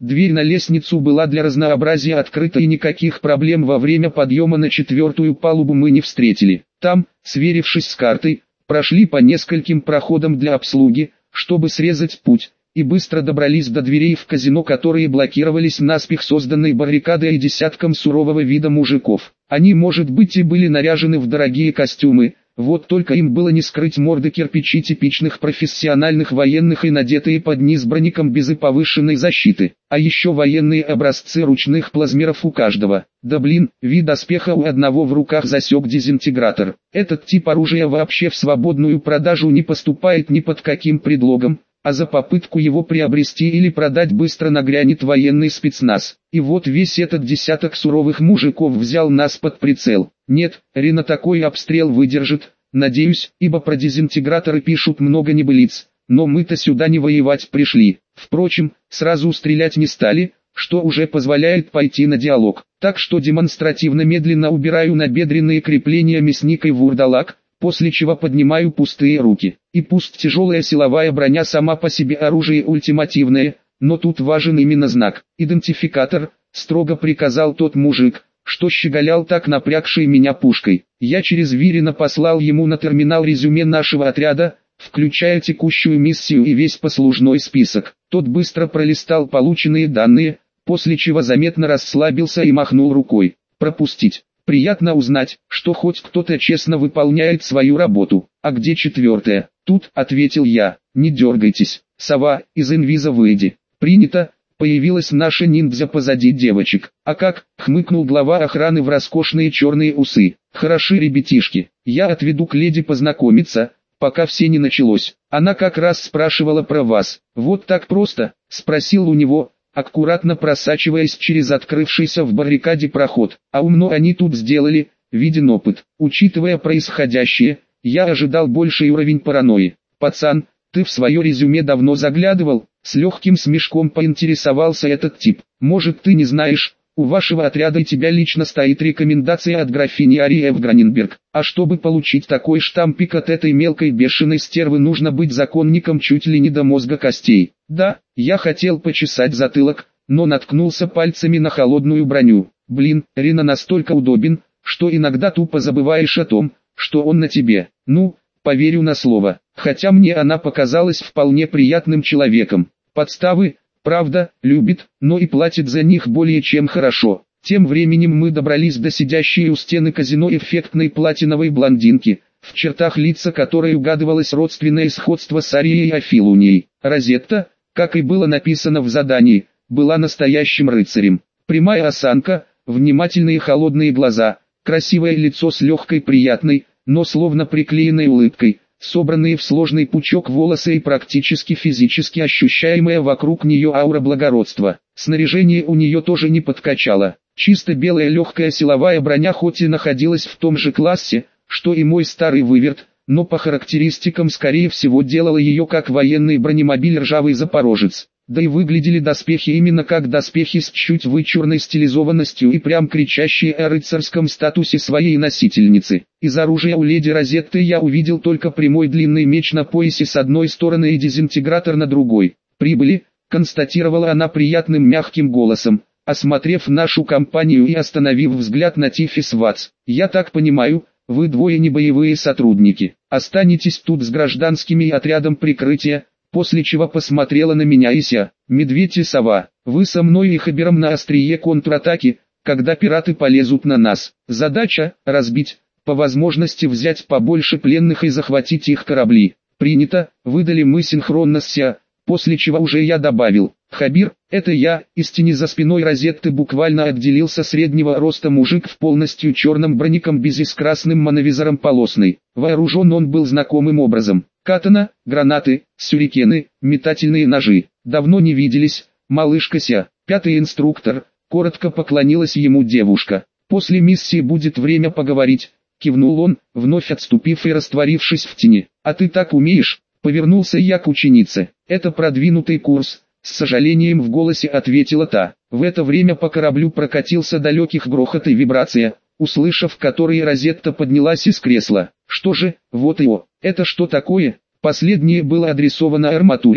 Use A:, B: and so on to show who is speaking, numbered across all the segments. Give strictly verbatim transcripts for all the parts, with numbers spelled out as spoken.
A: Дверь на лестницу была для разнообразия открыта, и никаких проблем во время подъема на четвертую палубу мы не встретили. Там, сверившись с картой, прошли по нескольким проходам для обслуги, чтобы срезать путь, и быстро добрались до дверей в казино, которые блокировались наспех созданной баррикадой и десятком сурового вида мужиков. Они, может быть, и были наряжены в дорогие костюмы, вот только им было не скрыть морды кирпичи типичных профессиональных военных и надетые под низ броником без и повышенной защиты, а еще военные образцы ручных плазмеров у каждого. Да блин, вид доспеха у одного в руках засек дезинтегратор. Этот тип оружия вообще в свободную продажу не поступает ни под каким предлогом, а за попытку его приобрести или продать быстро нагрянет военный спецназ. И вот весь этот десяток суровых мужиков взял нас под прицел. Нет, Рина такой обстрел выдержит, надеюсь, ибо про дезинтеграторы пишут много небылиц, но мы-то сюда не воевать пришли. Впрочем, сразу стрелять не стали, что уже позволяет пойти на диалог. Так что демонстративно медленно убираю набедренные крепления мясника и вурдалак, после чего поднимаю пустые руки. И пусть тяжелая силовая броня сама по себе оружие ультимативное, но тут важен именно знак. Идентификатор, строго приказал тот мужик, что щеголял так напрягший меня пушкой. Я через Вирина послал ему на терминал резюме нашего отряда, включая текущую миссию и весь послужной список. Тот быстро пролистал полученные данные, после чего заметно расслабился и махнул рукой. Пропустить. Приятно узнать, что хоть кто-то честно выполняет свою работу. А где четвертая? Тут, ответил я. Не дергайтесь, сова, из инвиза выйди. Принято. Появилась наша ниндзя позади девочек. А как? Хмыкнул глава охраны в роскошные черные усы. Хороши ребятишки. Я отведу к леди познакомиться, пока все не началось. Она как раз спрашивала про вас. Вот так просто? Спросил у него, аккуратно просачиваясь через открывшийся в баррикаде проход. А умно они тут сделали, виден опыт. Учитывая происходящее, я ожидал больший уровень паранойи. Пацан, ты в свое резюме давно заглядывал? С легким смешком поинтересовался этот тип. Может, ты не знаешь, у вашего отряда и тебя лично стоит рекомендация от графини Арии Эвграненберг. А чтобы получить такой штампик от этой мелкой бешеной стервы, нужно быть законником чуть ли не до мозга костей. Да, я хотел почесать затылок, но наткнулся пальцами на холодную броню. Блин, Рина настолько удобен, что иногда тупо забываешь о том, что он на тебе. Ну, поверю на слово, хотя мне она показалась вполне приятным человеком. Подставы, правда, любит, но и платит за них более чем хорошо. Тем временем мы добрались до сидящей у стены казино эффектной платиновой блондинки, в чертах лица которой угадывалось родственное сходство с Арией Афилунией. Розетта, как и было написано в задании, была настоящим рыцарем. Прямая осанка, внимательные холодные глаза, красивое лицо с легкой приятной, но словно приклеенной улыбкой, собранные в сложный пучок волосы и практически физически ощущаемая вокруг нее аура благородства. Снаряжение у нее тоже не подкачало. Чисто белая легкая силовая броня хоть и находилась в том же классе, что и мой старый выверт, но по характеристикам скорее всего делала ее как военный бронемобиль ржавый запорожец. Да и выглядели доспехи именно как доспехи с чуть вычурной стилизованностью и прям кричащие о рыцарском статусе своей носительницы. Из оружия у леди Розетты я увидел только прямой длинный меч на поясе с одной стороны и дезинтегратор на другой. «Прибыли», — констатировала она приятным мягким голосом, осмотрев нашу компанию и остановив взгляд на Тифис Ватс. «Я так понимаю, вы двое не боевые сотрудники. Останетесь тут с гражданскими и отрядом прикрытия», после чего посмотрела на меня Ися. «Медведь и сова, вы со мной и Хабером на острие контратаки, когда пираты полезут на нас. Задача – разбить, по возможности взять побольше пленных и захватить их корабли». «Принято», выдали мы синхронно с Ся, после чего уже я добавил. «Хабир, это я». Из тени за спиной Розетты буквально отделился среднего роста мужик в полностью черном броником без и с красным мановизором полосный. Вооружен он был знакомым образом. Катана, гранаты, сюрикены, метательные ножи. «Давно не виделись, малышка Ся». «Пятый инструктор», коротко поклонилась ему девушка. «После миссии будет время поговорить», кивнул он, вновь отступив и растворившись в тени. «А ты так умеешь?» Повернулся я к ученице. «Это продвинутый курс», с сожалением в голосе ответила та. В это время по кораблю прокатился далеких грохот и вибрация, услышав которые Розетта поднялась из кресла. «Что же, вот и о, это что такое?» Последнее было адресовано арматуре,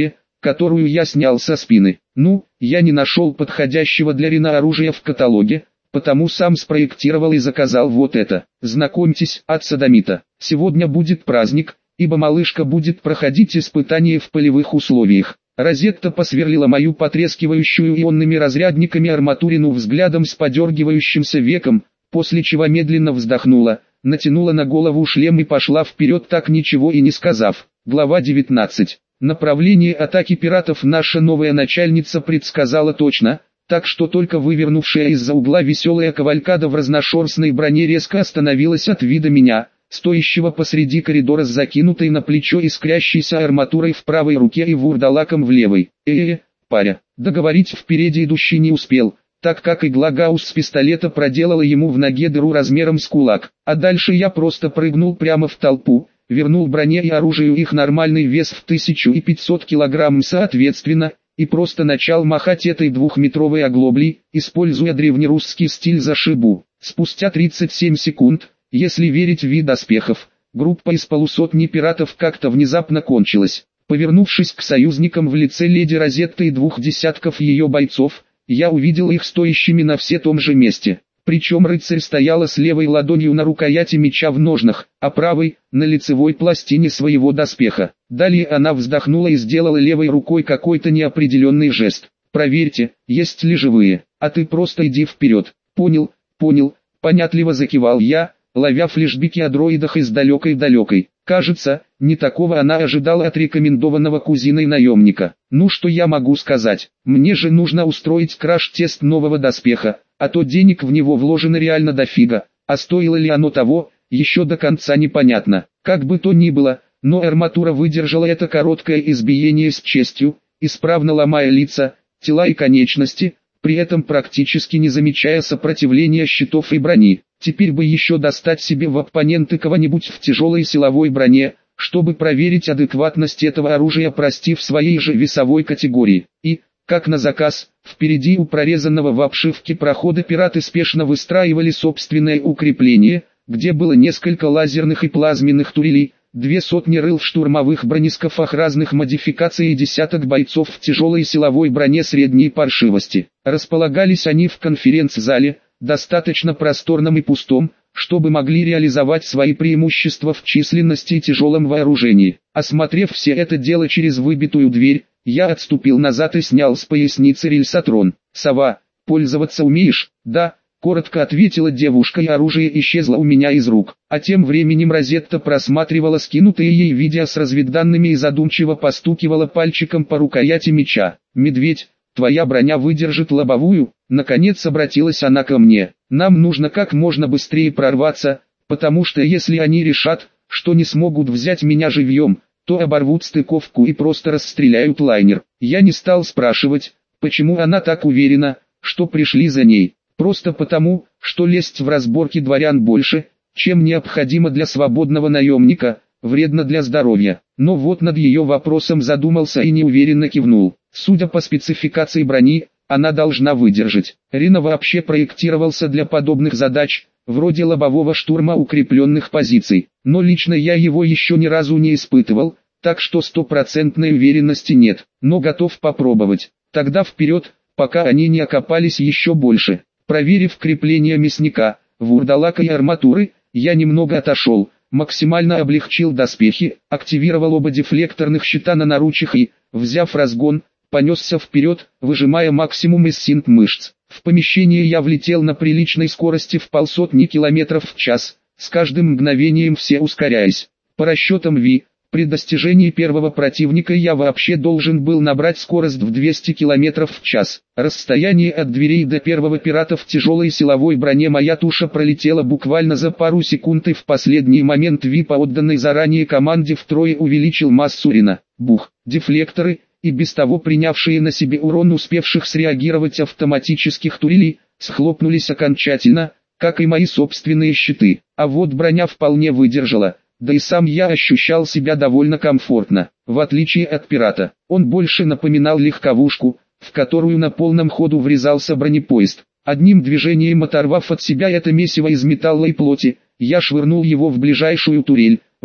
A: которую я снял со спины. Ну, я не нашел подходящего для Рина оружия в каталоге, потому сам спроектировал и заказал вот это. Знакомьтесь, от Содомита. Сегодня будет праздник, ибо малышка будет проходить испытания в полевых условиях. Розетта посверлила мою потрескивающую ионными разрядниками арматурину взглядом с подергивающимся веком, после чего медленно вздохнула, натянула на голову шлем и пошла вперед, так ничего и не сказав. Глава девятнадцать. Направление атаки пиратов наша новая начальница предсказала точно, так что только вывернувшая из-за угла веселая кавалькада в разношерстной броне резко остановилась от вида меня, стоящего посреди коридора с закинутой на плечо искрящейся арматурой в правой руке и вурдалаком в левой. Э-э, паря, договорить впереди идущий не успел, так как игла Гаусс с пистолета проделала ему в ноге дыру размером с кулак, а дальше я просто прыгнул прямо в толпу, вернул броне и оружию их нормальный вес в тысячу пятьсот килограмм соответственно, и просто начал махать этой двухметровой оглоблей, используя древнерусский стиль зашибу. Спустя тридцать семь секунд, если верить в вид доспехов, группа из полусотни пиратов как-то внезапно кончилась. Повернувшись к союзникам в лице леди Розетты и двух десятков ее бойцов, я увидел их стоящими на все том же месте. Причем рыцарь стояла с левой ладонью на рукояти меча в ножнах, а правой – на лицевой пластине своего доспеха. Далее она вздохнула и сделала левой рукой какой-то неопределенный жест. «Проверьте, есть ли живые, а ты просто иди вперед». «Понял, понял», – понятливо закивал я, ловя флешбеки о дроидах из далекой-далекой. Кажется, не такого она ожидала от рекомендованного кузиной наемника. Ну что я могу сказать, мне же нужно устроить краш-тест нового доспеха, а то денег в него вложено реально дофига, а стоило ли оно того, еще до конца непонятно. Как бы то ни было, но арматура выдержала это короткое избиение с честью, исправно ломая лица, тела и конечности, при этом практически не замечая сопротивления щитов и брони. Теперь бы еще достать себе в оппоненты кого-нибудь в тяжелой силовой броне, чтобы проверить адекватность этого оружия, прости, в своей же весовой категории. И, как на заказ, впереди у прорезанного в обшивке прохода пираты спешно выстраивали собственное укрепление, где было несколько лазерных и плазменных турелей, две сотни рыл в штурмовых бронескафах разных модификаций и десяток бойцов в тяжелой силовой броне средней паршивости. Располагались они в конференц-зале, достаточно просторном и пустом, чтобы могли реализовать свои преимущества в численности и тяжелом вооружении. Осмотрев все это дело через выбитую дверь, я отступил назад и снял с поясницы рельсотрон. «Сова, пользоваться умеешь?» «Да», — коротко ответила девушка, и оружие исчезло у меня из рук. А тем временем Розетта просматривала скинутые ей видео с разведданными и задумчиво постукивала пальчиком по рукояти меча. «Медведь, твоя броня выдержит лобовую?» Наконец обратилась она ко мне. «Нам нужно как можно быстрее прорваться, потому что если они решат, что не смогут взять меня живьем, то оборвут стыковку и просто расстреляют лайнер». Я не стал спрашивать, почему она так уверена, что пришли за ней. Просто потому, что лезть в разборки дворян больше, чем необходимо для свободного наемника, вредно для здоровья. Но вот над ее вопросом задумался и неуверенно кивнул. Судя по спецификации брони, она должна выдержать. Рина вообще проектировался для подобных задач, вроде лобового штурма укрепленных позиций. Но лично я его еще ни разу не испытывал, так что стопроцентной уверенности нет. Но готов попробовать. Тогда вперед, пока они не окопались еще больше. Проверив крепление мясника, вурдалака и арматуры, я немного отошел, максимально облегчил доспехи, активировал оба дефлекторных щита на наручах и, взяв разгон, понесся вперед, выжимая максимум из синт мышц. В помещение я влетел на приличной скорости в полсотни километров в час, с каждым мгновением все ускоряясь. По расчетам Ви, при достижении первого противника я вообще должен был набрать скорость в двести километров в час. Расстояние от дверей до первого пирата в тяжелой силовой броне моя туша пролетела буквально за пару секунд, и в последний момент Ви по отданной заранее команде втрое увеличил массу Рина. Бух, дефлекторы, и без того принявшие на себе урон успевших среагировать автоматических турелей, схлопнулись окончательно, как и мои собственные щиты. А вот броня вполне выдержала. Да и сам я ощущал себя довольно комфортно. В отличие от пирата, он больше напоминал легковушку, в которую на полном ходу врезался бронепоезд. Одним движением оторвав от себя это месиво из металла и плоти, я швырнул его в ближайшую турель,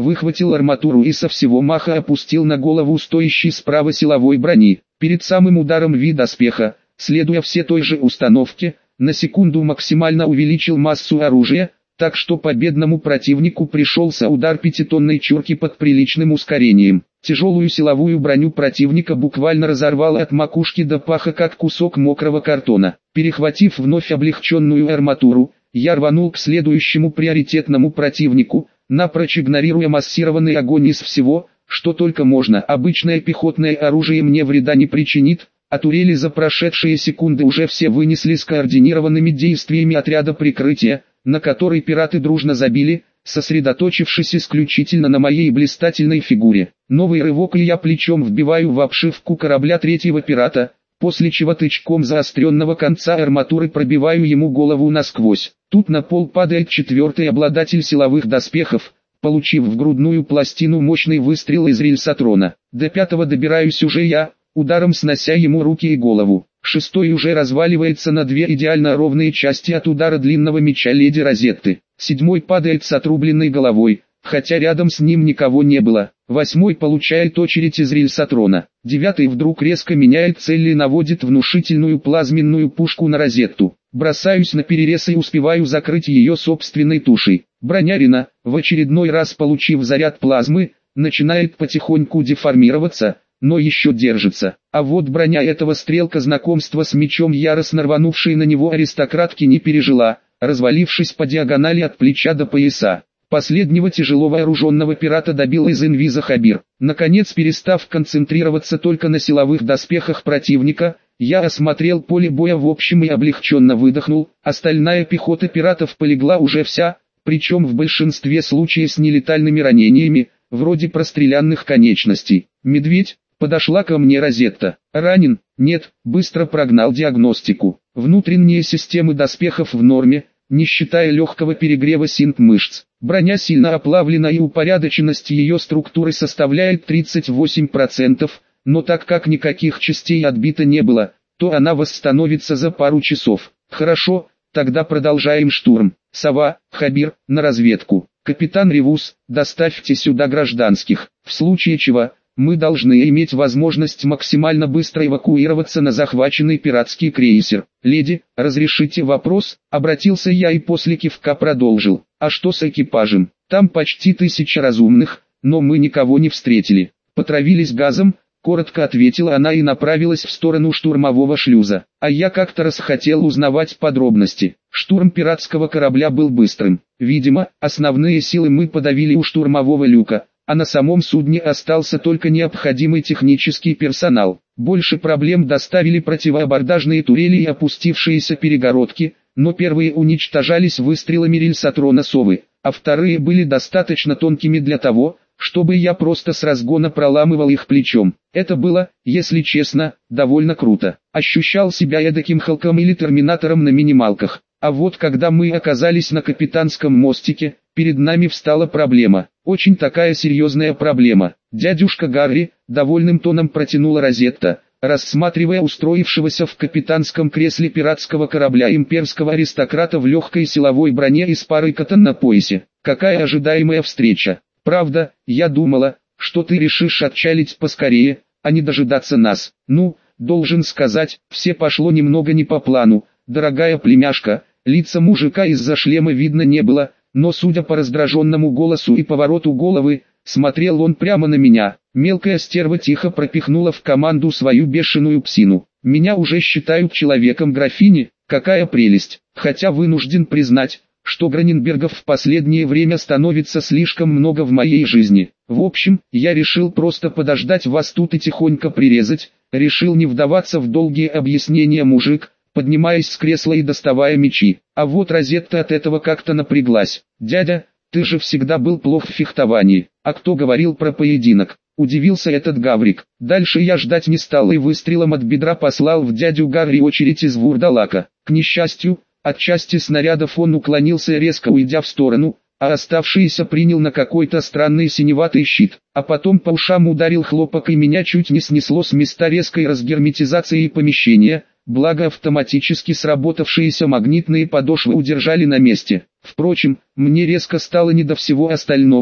A: выхватил арматуру и со всего маха опустил на голову стоящий справа силовой брони. Перед самым ударом ви доспеха, следуя все той же установке, на секунду максимально увеличил массу оружия, так что победному противнику пришелся удар пятитонной чурки под приличным ускорением. Тяжелую силовую броню противника буквально разорвало от макушки до паха как кусок мокрого картона. Перехватив вновь облегченную арматуру, я рванул к следующему приоритетному противнику, напрочь игнорируя массированный огонь из всего, что только можно. Обычное пехотное оружие мне вреда не причинит, а турели за прошедшие секунды уже все вынесли скоординированными действиями отряда прикрытия, на который пираты дружно забили, сосредоточившись исключительно на моей блистательной фигуре. Новый рывок, и я плечом вбиваю в обшивку корабля третьего пирата, после чего тычком заостренного конца арматуры пробиваю ему голову насквозь. Тут на пол падает четвертый обладатель силовых доспехов, получив в грудную пластину мощный выстрел из рельсотрона. До пятого добираюсь уже я, ударом снося ему руки и голову. Шестой уже разваливается на две идеально ровные части от удара длинного меча леди Розетты. Седьмой падает с отрубленной головой, хотя рядом с ним никого не было. Восьмой получает очередь из рельсотрона. Девятый вдруг резко меняет цель и наводит внушительную плазменную пушку на Розетту. Бросаюсь на перерез и успеваю закрыть ее собственной тушей. Бронярина, в очередной раз получив заряд плазмы, начинает потихоньку деформироваться, но еще держится. А вот броня этого стрелка знакомства с мечом яростно рванувшей на него аристократки не пережила, развалившись по диагонали от плеча до пояса. Последнего тяжело вооруженного пирата добил из инвиза Хабир. Наконец, перестав концентрироваться только на силовых доспехах противника, я осмотрел поле боя в общем и облегченно выдохнул. Остальная пехота пиратов полегла уже вся, причем в большинстве случаев с нелетальными ранениями, вроде простреленных конечностей. «Медведь», подошла ко мне Розетта. «Ранен?» «Нет», быстро прогнал диагностику. Внутренние системы доспехов в норме, не считая легкого перегрева синт мышц. Броня сильно оплавлена и упорядоченность ее структуры составляет тридцать восемь процентов, но так как никаких частей отбито не было, то она восстановится за пару часов. Хорошо, тогда продолжаем штурм. Сова, Хабир, на разведку. Капитан Ревус, доставьте сюда гражданских, в случае чего, мы должны иметь возможность максимально быстро эвакуироваться на захваченный пиратский крейсер. Леди, разрешите вопрос, обратился я и после кивка продолжил. А что с экипажем? Там почти тысяча разумных, но мы никого не встретили. Потравились газом, коротко ответила она и направилась в сторону штурмового шлюза. А я как-то раз хотел узнавать подробности. Штурм пиратского корабля был быстрым. Видимо, основные силы мы подавили у штурмового люка, а на самом судне остался только необходимый технический персонал. Больше проблем доставили противоабордажные турели и опустившиеся перегородки, но первые уничтожались выстрелами рельсотрона «Совы», а вторые были достаточно тонкими для того, чтобы я просто с разгона проламывал их плечом. Это было, если честно, довольно круто. Ощущал себя эдаким Халком или Терминатором на минималках. А вот когда мы оказались на капитанском мостике, перед нами встала проблема. Очень такая серьезная проблема. «Дядюшка Гарри», довольным тоном протянула Розетта, рассматривая устроившегося в капитанском кресле пиратского корабля имперского аристократа в легкой силовой броне и с парой катан на поясе. «Какая ожидаемая встреча. Правда, я думала, что ты решишь отчалить поскорее, а не дожидаться нас. Ну, должен сказать, все пошло немного не по плану, дорогая племяшка». Лица мужика из-за шлема видно не было, но судя по раздраженному голосу и повороту головы, смотрел он прямо на меня. Мелкая стерва тихо пропихнула в команду свою бешеную псину. Меня уже считают человеком графини, какая прелесть. Хотя вынужден признать, что Граненбергов в последнее время становится слишком много в моей жизни. В общем, я решил просто подождать вас тут и тихонько прирезать, решил не вдаваться в долгие объяснения мужик, поднимаясь с кресла и доставая мечи. А вот Розетта от этого как-то напряглась. «Дядя, ты же всегда был плох в фехтовании. А кто говорил про поединок?» Удивился этот гаврик. Дальше я ждать не стал и выстрелом от бедра послал в дядю Гарри очередь из вурдалака. К несчастью, от части снарядов он уклонился резко уйдя в сторону, а оставшийся принял на какой-то странный синеватый щит. А потом по ушам ударил хлопок и меня чуть не снесло с места резкой разгерметизации помещения. Благо автоматически сработавшиеся магнитные подошвы удержали на месте. Впрочем, мне резко стало не до всего остального,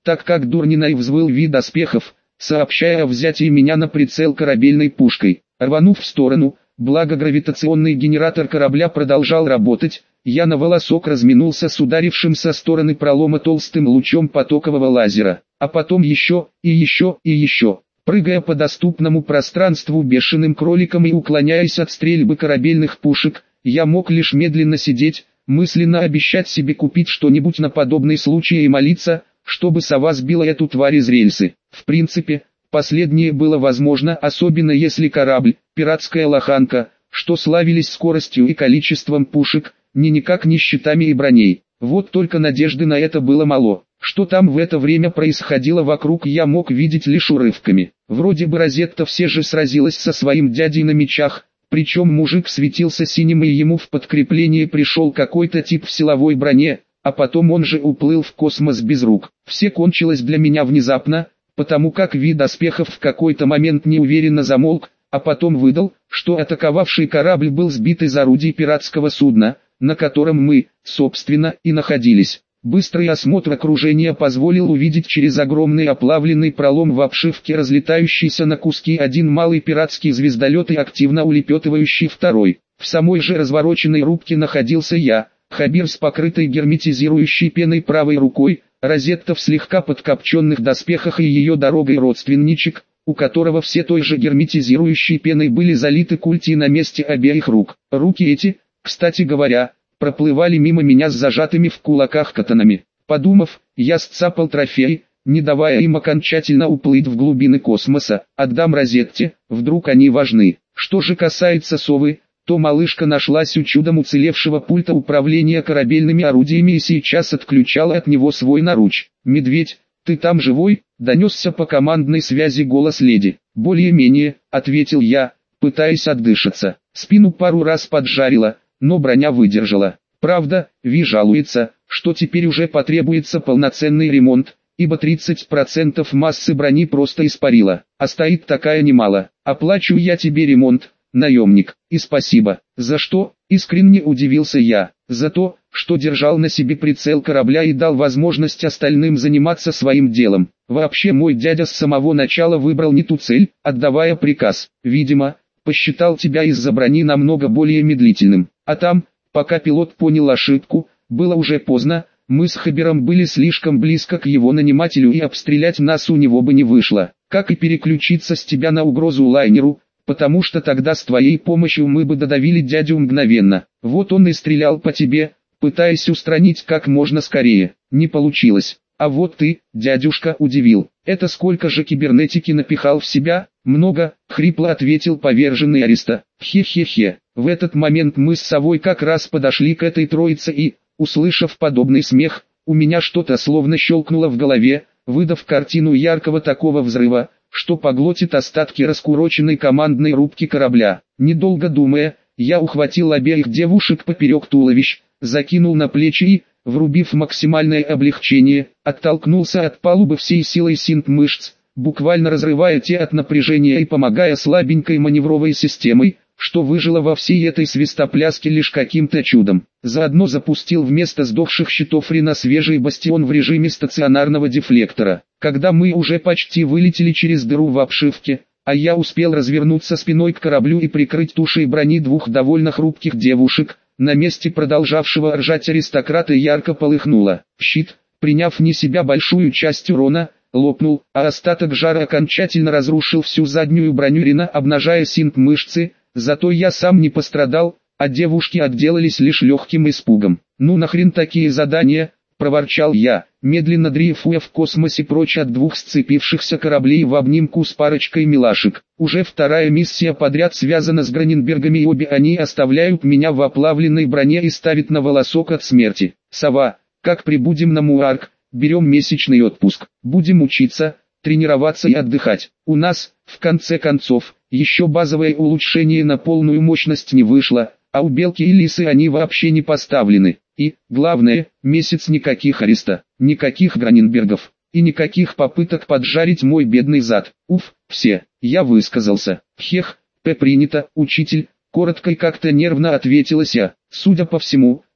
A: так как Дурниной взвыл вид доспехов, сообщая о взятии меня на прицел корабельной пушкой. Рванув в сторону, благо гравитационный генератор корабля продолжал работать, я на волосок разминулся с ударившим со стороны пролома толстым лучом потокового лазера, а потом еще, и еще, и еще. Прыгая по доступному пространству бешеным кроликом и уклоняясь от стрельбы корабельных пушек, я мог лишь медленно сидеть, мысленно обещать себе купить что-нибудь на подобный случай и молиться, чтобы сова сбила эту тварь из рельсы. В принципе, последнее было возможно, особенно если корабль, пиратская лоханка, что славились скоростью и количеством пушек, ни никак не щитами и броней. Вот только надежды на это было мало. Что там в это время происходило вокруг, я мог видеть лишь урывками. Вроде бы Розетта все же сразилась со своим дядей на мечах, причем мужик светился синим и ему в подкрепление пришел какой-то тип в силовой броне, а потом он же уплыл в космос без рук. Все кончилось для меня внезапно, потому как вид доспехов в какой-то момент неуверенно замолк, а потом выдал, что атаковавший корабль был сбит из орудий пиратского судна, на котором мы, собственно, и находились. Быстрый осмотр окружения позволил увидеть через огромный оплавленный пролом в обшивке разлетающийся на куски один малый пиратский звездолет и активно улепетывающий второй. В самой же развороченной рубке находился я, Хабир с покрытой герметизирующей пеной правой рукой, Розетта в слегка подкопченных доспехах и ее дорогой родственничек, у которого все той же герметизирующей пеной были залиты культи на месте обеих рук. Руки эти, кстати говоря, проплывали мимо меня с зажатыми в кулаках катанами. Подумав, я сцапал трофей, не давая им окончательно уплыть в глубины космоса, отдам Розетте, вдруг они важны. Что же касается совы, то малышка нашлась у чудом уцелевшего пульта управления корабельными орудиями и сейчас отключала от него свой наруч. «Медведь, ты там живой?» — донесся по командной связи голос леди. «Более-менее», — ответил я, пытаясь отдышаться. Спину пару раз поджарило, но броня выдержала. Правда, Ви жалуется, что теперь уже потребуется полноценный ремонт, ибо тридцать процентов массы брони просто испарила, а стоит такая немало. «Оплачу я тебе ремонт, наемник, и спасибо». «За что?» — искренне удивился я. «За то, что держал на себе прицел корабля и дал возможность остальным заниматься своим делом. Вообще мой дядя с самого начала выбрал не ту цель, отдавая приказ. Видимо, посчитал тебя из-за брони намного более медлительным. А там, пока пилот понял ошибку, было уже поздно, мы с Хабиром были слишком близко к его нанимателю и обстрелять нас у него бы не вышло. Как и переключиться с тебя на угрозу лайнеру, потому что тогда с твоей помощью мы бы додавили дядю мгновенно. Вот он и стрелял по тебе, пытаясь устранить как можно скорее. Не получилось. А вот ты, дядюшка, удивил. Это сколько же кибернетики напихал в себя?» «Много», — хрипло ответил поверженный Ариста. «Хе-хе-хе». В этот момент мы с совой как раз подошли к этой троице и, услышав подобный смех, у меня что-то словно щелкнуло в голове, выдав картину яркого такого взрыва, что поглотит остатки раскуроченной командной рубки корабля. Недолго думая, я ухватил обеих девушек поперек туловищ, закинул на плечи и, врубив максимальное облегчение, оттолкнулся от палубы всей силой синт мышц, буквально разрывая те от напряжения и помогая слабенькой маневровой системой, что выжило во всей этой свистопляске лишь каким-то чудом. Заодно запустил вместо сдохших щитов Рина свежий бастион в режиме стационарного дефлектора. Когда мы уже почти вылетели через дыру в обшивке, а я успел развернуться спиной к кораблю и прикрыть тушей брони двух довольно хрупких девушек, на месте продолжавшего ржать аристократа ярко полыхнуло. Щит, приняв не себя большую часть урона, лопнул, а остаток жара окончательно разрушил всю заднюю броню Рина, обнажая синт мышцы, зато я сам не пострадал, а девушки отделались лишь легким испугом. «Ну нахрен такие задания?» — проворчал я, медленно дрейфуя в космосе прочь от двух сцепившихся кораблей в обнимку с парочкой милашек. Уже вторая миссия подряд связана с Граненбергами, и обе они оставляют меня в оплавленной броне и ставят на волосок от смерти. «Сова, как прибудем на Муарк, берем месячный отпуск, будем учиться, тренироваться и отдыхать. У нас, в конце концов, еще базовое улучшение на полную мощность не вышло, а у Белки и Лисы они вообще не поставлены. И, главное, месяц никаких ареста, никаких Граненбергов, и никаких попыток поджарить мой бедный зад. Уф, все, я высказался. Хех, П принято, учитель, коротко и как-то нервно ответила Ся. Судя по всему,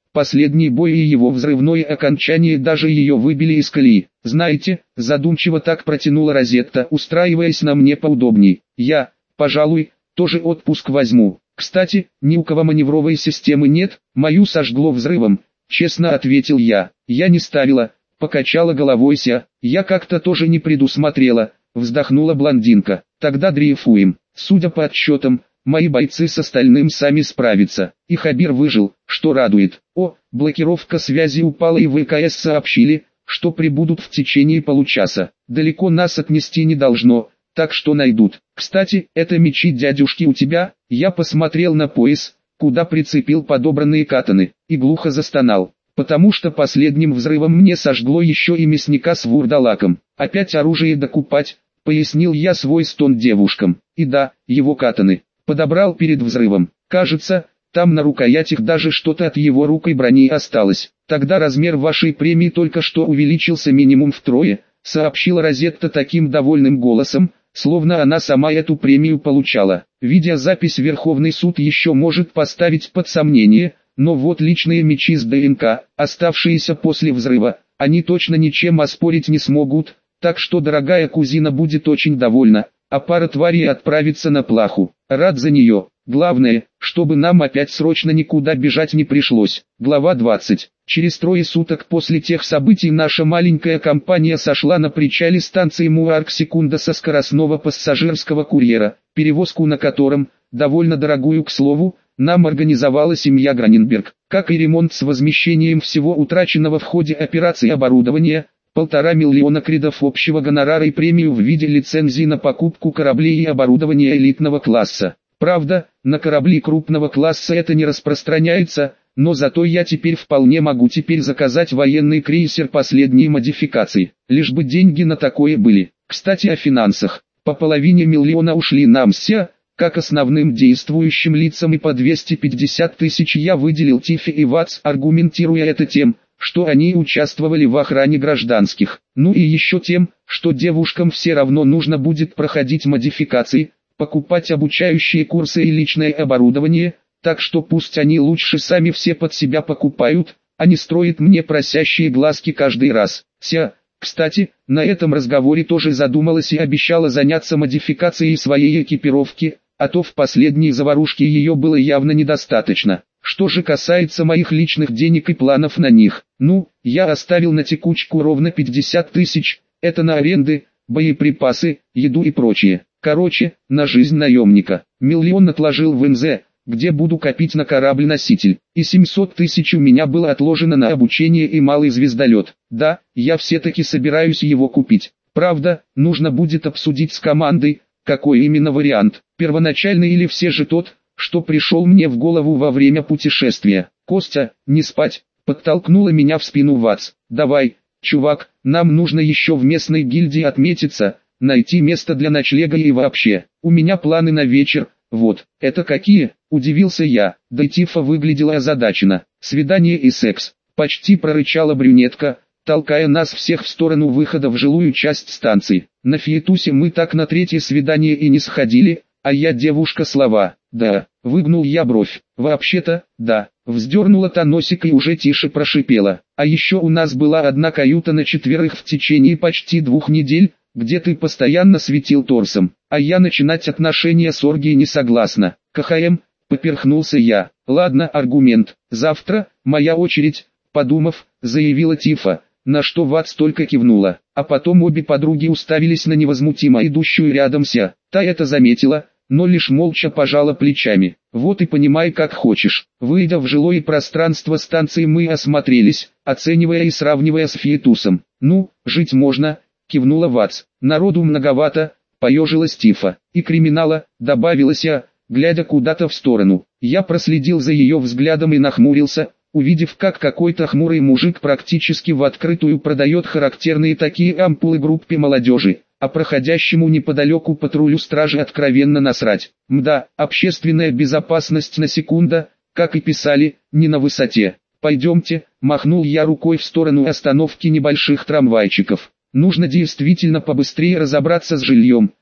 A: Последний бой и его взрывное окончание даже ее выбили из колеи. Знаете, задумчиво так протянула Розетта, устраиваясь на мне поудобней. Я, пожалуй, тоже отпуск возьму. Кстати, ни у кого маневровой системы нет, мою сожгло взрывом, честно ответил я. Я не ставила, покачала головой ся, я как-то тоже не предусмотрела, вздохнула блондинка. Тогда дрейфуем. Судя по отчетам, мои бойцы с остальным сами справятся. И Хабир выжил, что радует. О, блокировка связи упала и ВКС сообщили, что прибудут в течение получаса. Далеко нас отнести не должно, так что найдут. Кстати, это мечи дядюшки у тебя? Я посмотрел на пояс, куда прицепил подобранные катаны, и глухо застонал. Потому что последним взрывом мне сожгло еще и мясника с вурдалаком. Опять оружие докупать, пояснил я свой стон девушкам. И да, его катаны подобрал перед взрывом. Кажется, там на рукоятях даже что-то от его рукой брони осталось. Тогда размер вашей премии только что увеличился минимум втрое, сообщила Розетта таким довольным голосом, словно она сама эту премию получала. Видеозапись Верховный суд еще может поставить под сомнение, но вот личные мечи с ДНК, оставшиеся после взрыва, они точно ничем оспорить не смогут, так что дорогая кузина будет очень довольна, а пара тварей отправится на плаху. Рад за нее. Главное, чтобы нам опять срочно никуда бежать не пришлось. Глава двадцать. Через трое суток после тех событий наша маленькая компания сошла на причале станции Муарк-Секунда со скоростного пассажирского курьера, перевозку на котором, довольно дорогую к слову, нам организовала семья Граненберг, как и ремонт с возмещением всего утраченного в ходе операции оборудования, полтора миллиона кредов общего гонорара и премию в виде лицензии на покупку кораблей и оборудования элитного класса. Правда, на корабли крупного класса это не распространяется, но зато я теперь вполне могу теперь заказать военный крейсер последней модификации, лишь бы деньги на такое были. Кстати, о финансах. По половине миллиона ушли нам ся, как основным действующим лицам, и по двести пятьдесят тысяч я выделил Тифе и Ватс, аргументируя это тем, что они участвовали в охране гражданских. Ну и еще тем, что девушкам все равно нужно будет проходить модификации, покупать обучающие курсы и личное оборудование, так что пусть они лучше сами все под себя покупают, а не строят мне просящие глазки каждый раз. Ся, кстати, на этом разговоре тоже задумалась и обещала заняться модификацией своей экипировки, а то в последней заварушке ее было явно недостаточно. Что же касается моих личных денег и планов на них, ну, я оставил на текучку ровно пятьдесят тысяч, это на аренды, боеприпасы, еду и прочее. Короче, на жизнь наемника. Миллион отложил в эн зэ, где буду копить на корабль-носитель, и семьсот тысяч у меня было отложено на обучение и малый звездолет. Да, я все-таки собираюсь его купить. Правда, нужно будет обсудить с командой, какой именно вариант, первоначальный или все же тот, что пришел мне в голову во время путешествия. Костя, не спать, подтолкнула меня в спину Ватс. Давай, чувак, нам нужно еще в местной гильдии отметиться, найти место для ночлега и вообще, у меня планы на вечер. Вот, это какие? Удивился я, да и Тифа выглядела озадаченно. Свидание и секс, почти прорычала брюнетка, толкая нас всех в сторону выхода в жилую часть станции. На Фиетусе мы так на третье свидание и не сходили, а я девушка слова. Да, выгнул я бровь. Вообще-то, да, вздернула та носик и уже тише прошипела. А еще у нас была одна каюта на четверых в течение почти двух недель, где ты постоянно светил торсом, а я начинать отношения с оргией не согласна. КХМ, поперхнулся я. Ладно, аргумент. Завтра, моя очередь, подумав, заявила Тифа, на что Ватс только кивнула. А потом обе подруги уставились на невозмутимо идущую рядом ся. Та это заметила, но лишь молча пожала плечами. Вот и понимай как хочешь. Выйдя в жилое пространство станции, мы осмотрелись, оценивая и сравнивая с Фиетусом. Ну, жить можно, кивнула Ватс. Народу многовато, поежилась Тифа. И криминала, добавилась я, глядя куда-то в сторону. Я проследил за ее взглядом и нахмурился, увидев, как какой-то хмурый мужик практически в открытую продает характерные такие ампулы группе молодежи, а проходящему неподалеку патрулю стражи откровенно насрать. Мда, общественная безопасность на секунда, как и писали, не на высоте. Пойдемте, махнул я рукой в сторону остановки небольших трамвайчиков. Нужно действительно побыстрее разобраться с жильем,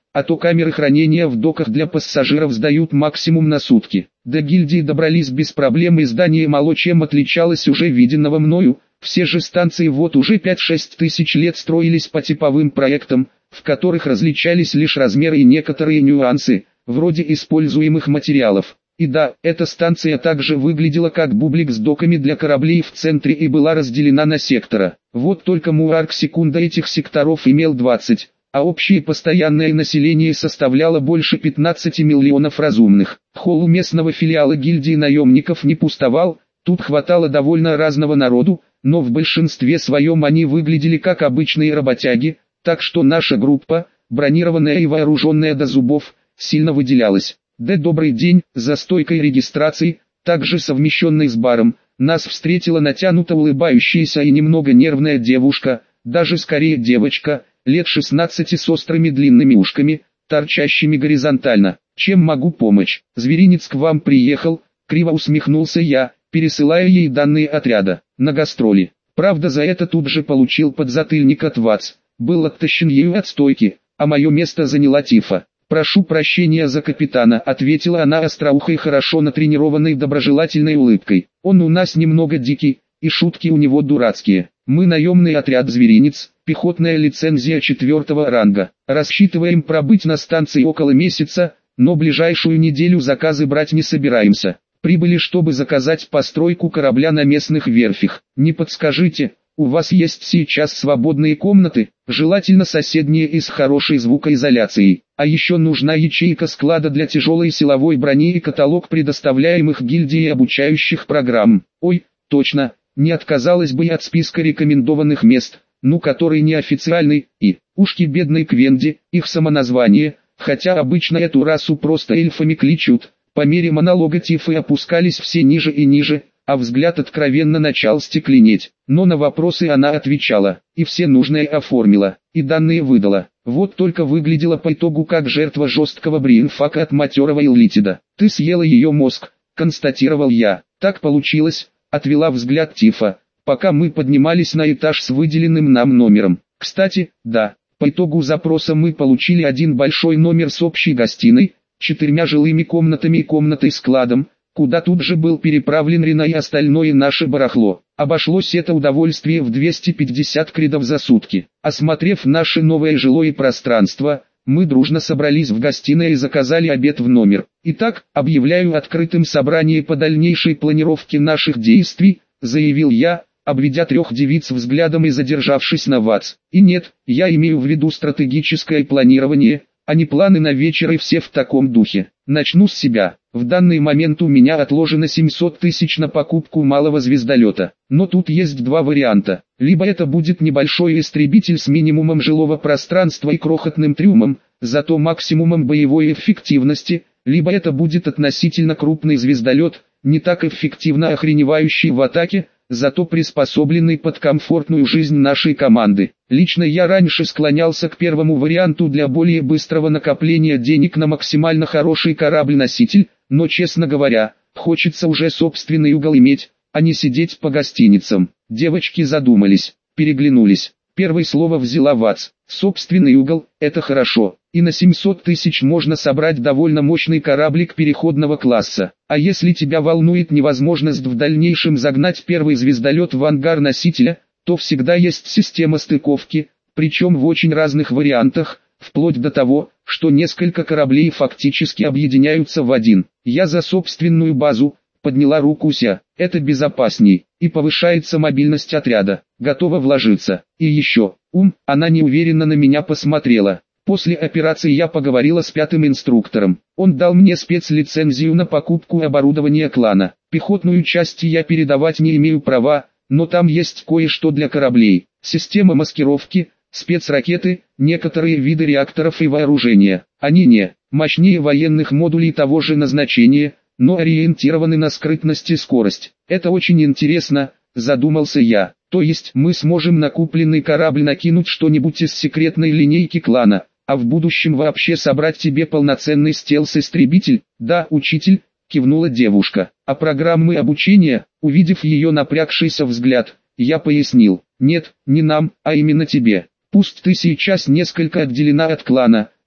A: а то камеры хранения в доках для пассажиров сдают максимум на сутки. До гильдии добрались без проблем, и здание мало чем отличалось уже виденного мною. Все же станции вот уже пять-шесть тысяч лет строились по типовым проектам, в которых различались лишь размеры и некоторые нюансы, вроде используемых материалов. И да, эта станция также выглядела как бублик с доками для кораблей в центре и была разделена на сектора. Вот только муарк секунда этих секторов имел двадцать, а общее постоянное население составляло больше пятнадцати миллионов разумных. Холл местного филиала гильдии наемников не пустовал, тут хватало довольно разного народу, но в большинстве своем они выглядели как обычные работяги, так что наша группа, бронированная и вооруженная до зубов, сильно выделялась. Да добрый день, за стойкой регистрации, также совмещенной с баром, нас встретила натянуто улыбающаяся и немного нервная девушка, даже скорее девочка, лет шестнадцати с острыми длинными ушками, торчащими горизонтально. Чем могу помочь? Зверинец к вам приехал, криво усмехнулся я, пересылая ей данные отряда, на гастроли. Правда, за это тут же получил подзатыльник от ВАЦ, был оттащен ею от стойки, а мое место заняла Тифа. «Прошу прощения за капитана», — ответила она остроухой, хорошо натренированной доброжелательной улыбкой. «Он у нас немного дикий, и шутки у него дурацкие. Мы наемный отряд «Зверинец», пехотная лицензия четвертого ранга. Рассчитываем пробыть на станции около месяца, но ближайшую неделю заказы брать не собираемся. Прибыли, чтобы заказать постройку корабля на местных верфях. Не подскажите, у вас есть сейчас свободные комнаты, желательно соседние и с хорошей звукоизоляцией. А еще нужна ячейка склада для тяжелой силовой брони и каталог предоставляемых гильдией обучающих программ. Ой, точно, не отказалась бы и от списка рекомендованных мест, ну который неофициальный, и ушки бедной Квенди, их самоназвание, хотя обычно эту расу просто эльфами кличут. По мере монолога Тифы опускались все ниже и ниже, а взгляд откровенно начал стекленеть. Но на вопросы она отвечала, и все нужное оформила, и данные выдала. Вот только выглядела по итогу как жертва жесткого брейнфака от матерого Иллитида. «Ты съела ее мозг», — констатировал я. «Так получилось», — отвела взгляд Тифа, пока мы поднимались на этаж с выделенным нам номером. Кстати, да, по итогу запроса мы получили один большой номер с общей гостиной, четырьмя жилыми комнатами и комнатой-складом, куда тут же был переправлен Рина и остальное наше барахло. Обошлось это удовольствие в двести пятьдесят кридов за сутки. Осмотрев наше новое жилое пространство, мы дружно собрались в гостиной и заказали обед в номер. «Итак, объявляю открытым собрание по дальнейшей планировке наших действий», — заявил я, обведя трех девиц взглядом и задержавшись на ВАЦ. «И нет, я имею в виду стратегическое планирование, а не планы на вечер, и все в таком духе. Начну с себя. В данный момент у меня отложено семьсот тысяч на покупку малого звездолета. Но тут есть два варианта. Либо это будет небольшой истребитель с минимумом жилого пространства и крохотным трюмом, зато максимумом боевой эффективности, либо это будет относительно крупный звездолет, не так эффективно охреневающий в атаке, зато приспособленный под комфортную жизнь нашей команды. Лично я раньше склонялся к первому варианту для более быстрого накопления денег на максимально хороший корабль-носитель, но честно говоря, хочется уже собственный угол иметь, а не сидеть по гостиницам. Девочки задумались, переглянулись. Первое слово взяла ВАЦ. Собственный угол – это хорошо, и на семьсот тысяч можно собрать довольно мощный кораблик переходного класса. А если тебя волнует невозможность в дальнейшем загнать первый звездолет в ангар носителя, то всегда есть система стыковки, причем в очень разных вариантах, вплоть до того, что несколько кораблей фактически объединяются в один. Я за собственную базу, подняла руку Ся, это безопасней, и повышается мобильность отряда, готова вложиться. И еще, ум, она неуверенно на меня посмотрела. После операции я поговорила с пятым инструктором. Он дал мне спецлицензию на покупку оборудования клана. Пехотную часть я передавать не имею права, но там есть кое-что для кораблей. Система маскировки, спецракеты, некоторые виды реакторов и вооружения. Они не мощнее военных модулей того же назначения, но ориентированы на скрытность и скорость. Это очень интересно, задумался я. То есть мы сможем на купленный корабль накинуть что-нибудь из секретной линейки клана, а в будущем вообще собрать тебе полноценный стелс-истребитель? Да, учитель, кивнула девушка. А программы обучения, увидев ее напрягшийся взгляд, я пояснил. Нет, не нам, а именно тебе. Пусть ты сейчас несколько отделена от клана,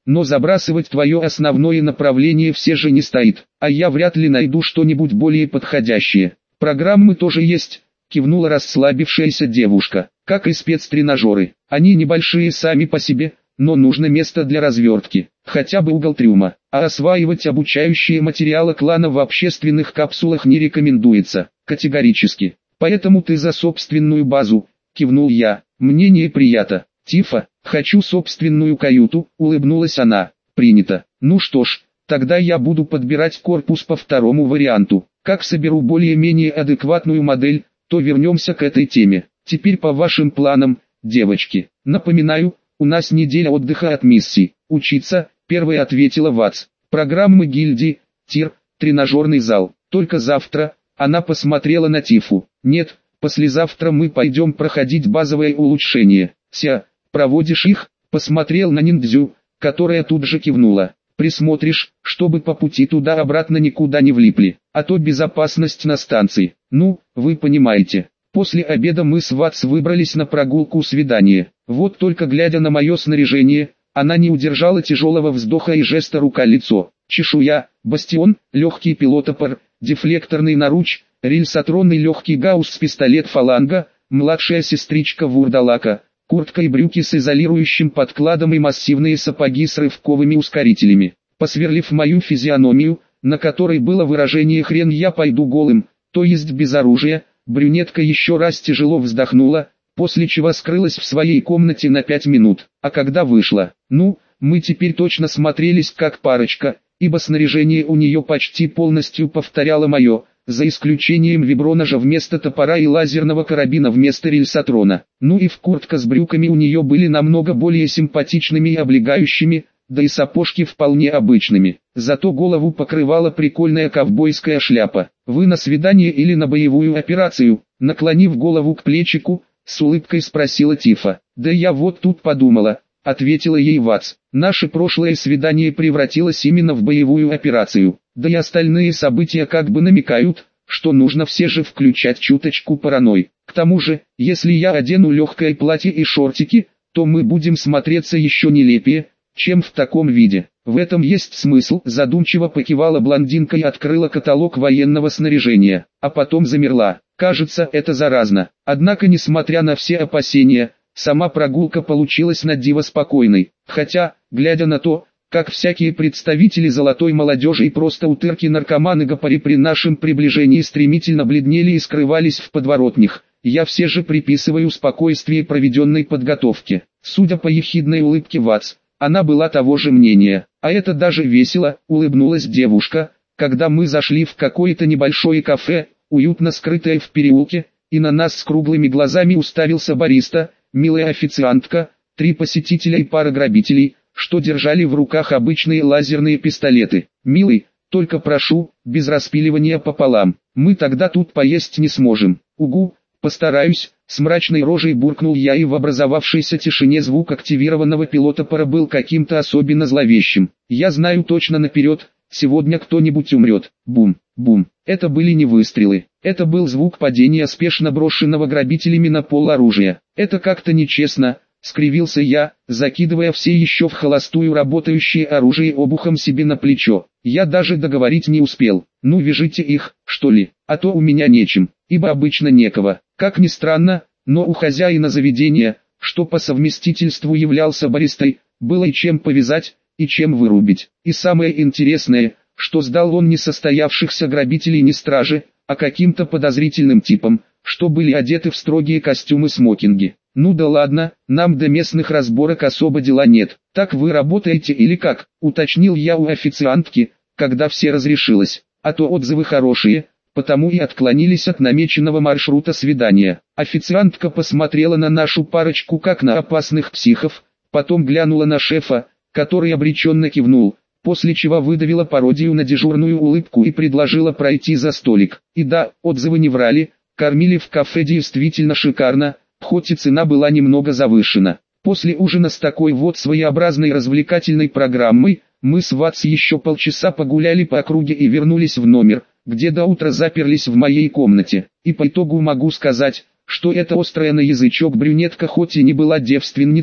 A: но забрасывать твое основное направление все же не стоит, а я вряд ли найду что-нибудь более подходящее. Программы тоже есть, кивнула расслабившаяся девушка, как и спецтренажеры. Они небольшие сами по себе, но нужно место для развертки, хотя бы угол трюма, а осваивать обучающие материалы клана в общественных капсулах не рекомендуется, категорически. Поэтому ты за собственную базу, кивнул я, мнение приято. Тифа, хочу собственную каюту, улыбнулась она. Принято. Ну что ж, тогда я буду подбирать корпус по второму варианту. Как соберу более-менее адекватную модель, то вернемся к этой теме. Теперь по вашим планам, девочки. Напоминаю, у нас неделя отдыха от миссий. Учиться, первая ответила Ватс. Программы гильдии, тир, тренажерный зал. Только завтра, она посмотрела на Тифу. Нет, послезавтра мы пойдем проходить базовое улучшение. Ся, проводишь их? Посмотрел на ниндзю, которая тут же кивнула. Присмотришь, чтобы по пути туда-обратно никуда не влипли, а то безопасность на станции. Ну, вы понимаете. После обеда мы с Ватс выбрались на прогулку-свидание. Вот только глядя на мое снаряжение, она не удержала тяжелого вздоха и жеста рука-лицо. Чешуя, бастион, легкий пилотопор, дефлекторный наруч, рельсотронный легкий гаусс, пистолет фаланга, младшая сестричка вурдалака, куртка и брюки с изолирующим подкладом и массивные сапоги с рывковыми ускорителями. Посверлив мою физиономию, на которой было выражение «хрен я пойду голым», то есть без оружия, брюнетка еще раз тяжело вздохнула, после чего скрылась в своей комнате на пять минут. А когда вышла, ну, мы теперь точно смотрелись как парочка, ибо снаряжение у нее почти полностью повторяло мое, за исключением виброножа вместо топора и лазерного карабина вместо рельсотрона. Ну и в куртка с брюками у нее были намного более симпатичными и облегающими, да и сапожки вполне обычными. Зато голову покрывала прикольная ковбойская шляпа. «Вы на свидание или на боевую операцию?» Наклонив голову к плечику, с улыбкой спросила Тифа. «Да я вот тут подумала», — ответила ей Ватс. «Наше прошлое свидание превратилось именно в боевую операцию. Да и остальные события как бы намекают, что нужно все же включать чуточку паранойи. К тому же, если я одену легкое платье и шортики, то мы будем смотреться еще нелепее, чем в таком виде. В этом есть смысл», — задумчиво покивала блондинка и открыла каталог военного снаряжения, а потом замерла. Кажется, это заразно. Однако, несмотря на все опасения, сама прогулка получилась на диво спокойной. Хотя, глядя на то, как всякие представители золотой молодежи и просто утырки-наркоманы-гопари при нашем приближении стремительно бледнели и скрывались в подворотнях, я все же приписываю спокойствие проведенной подготовки. Судя по ехидной улыбке Ватс, она была того же мнения. «А это даже весело», — улыбнулась девушка, когда мы зашли в какое-то небольшое кафе, уютно скрытое в переулке, и на нас с круглыми глазами уставился бариста, милая официантка, три посетителя и пара грабителей, что держали в руках обычные лазерные пистолеты. «Милый, только прошу, без распиливания пополам, мы тогда тут поесть не сможем». «Угу, постараюсь», — с мрачной рожей буркнул я, и в образовавшейся тишине звук активированного пилотопора был каким-то особенно зловещим. «Я знаю точно наперед, сегодня кто-нибудь умрет». Бум, бум. Это были не выстрелы. Это был звук падения спешно брошенного грабителями на пол оружия. «Это как-то нечестно», — скривился я, закидывая все еще в холостую работающее оружие обухом себе на плечо. Я даже договорить не успел. «Ну вяжите их, что ли, а то у меня нечем, ибо обычно некого». Как ни странно, но у хозяина заведения, что по совместительству являлся баристой, было и чем повязать, и чем вырубить. И самое интересное, что сдал он не состоявшихся грабителей не стражи, а каким-то подозрительным типам, что были одеты в строгие костюмы-смокинги. «Ну да ладно, нам до местных разборок особо дела нет. Так вы работаете или как?» — уточнил я у официантки, когда все разрешилось. «А то отзывы хорошие, потому и отклонились от намеченного маршрута свидания». Официантка посмотрела на нашу парочку как на опасных психов, потом глянула на шефа, который обреченно кивнул, после чего выдавила пародию на дежурную улыбку и предложила пройти за столик. И да, отзывы не врали, кормили в кафе действительно шикарно, хоть и цена была немного завышена. После ужина с такой вот своеобразной развлекательной программой, мы с Ватс еще полчаса погуляли по округе и вернулись в номер, где до утра заперлись в моей комнате. И по итогу могу сказать, что эта острая на язычок брюнетка хоть и не была девственницей,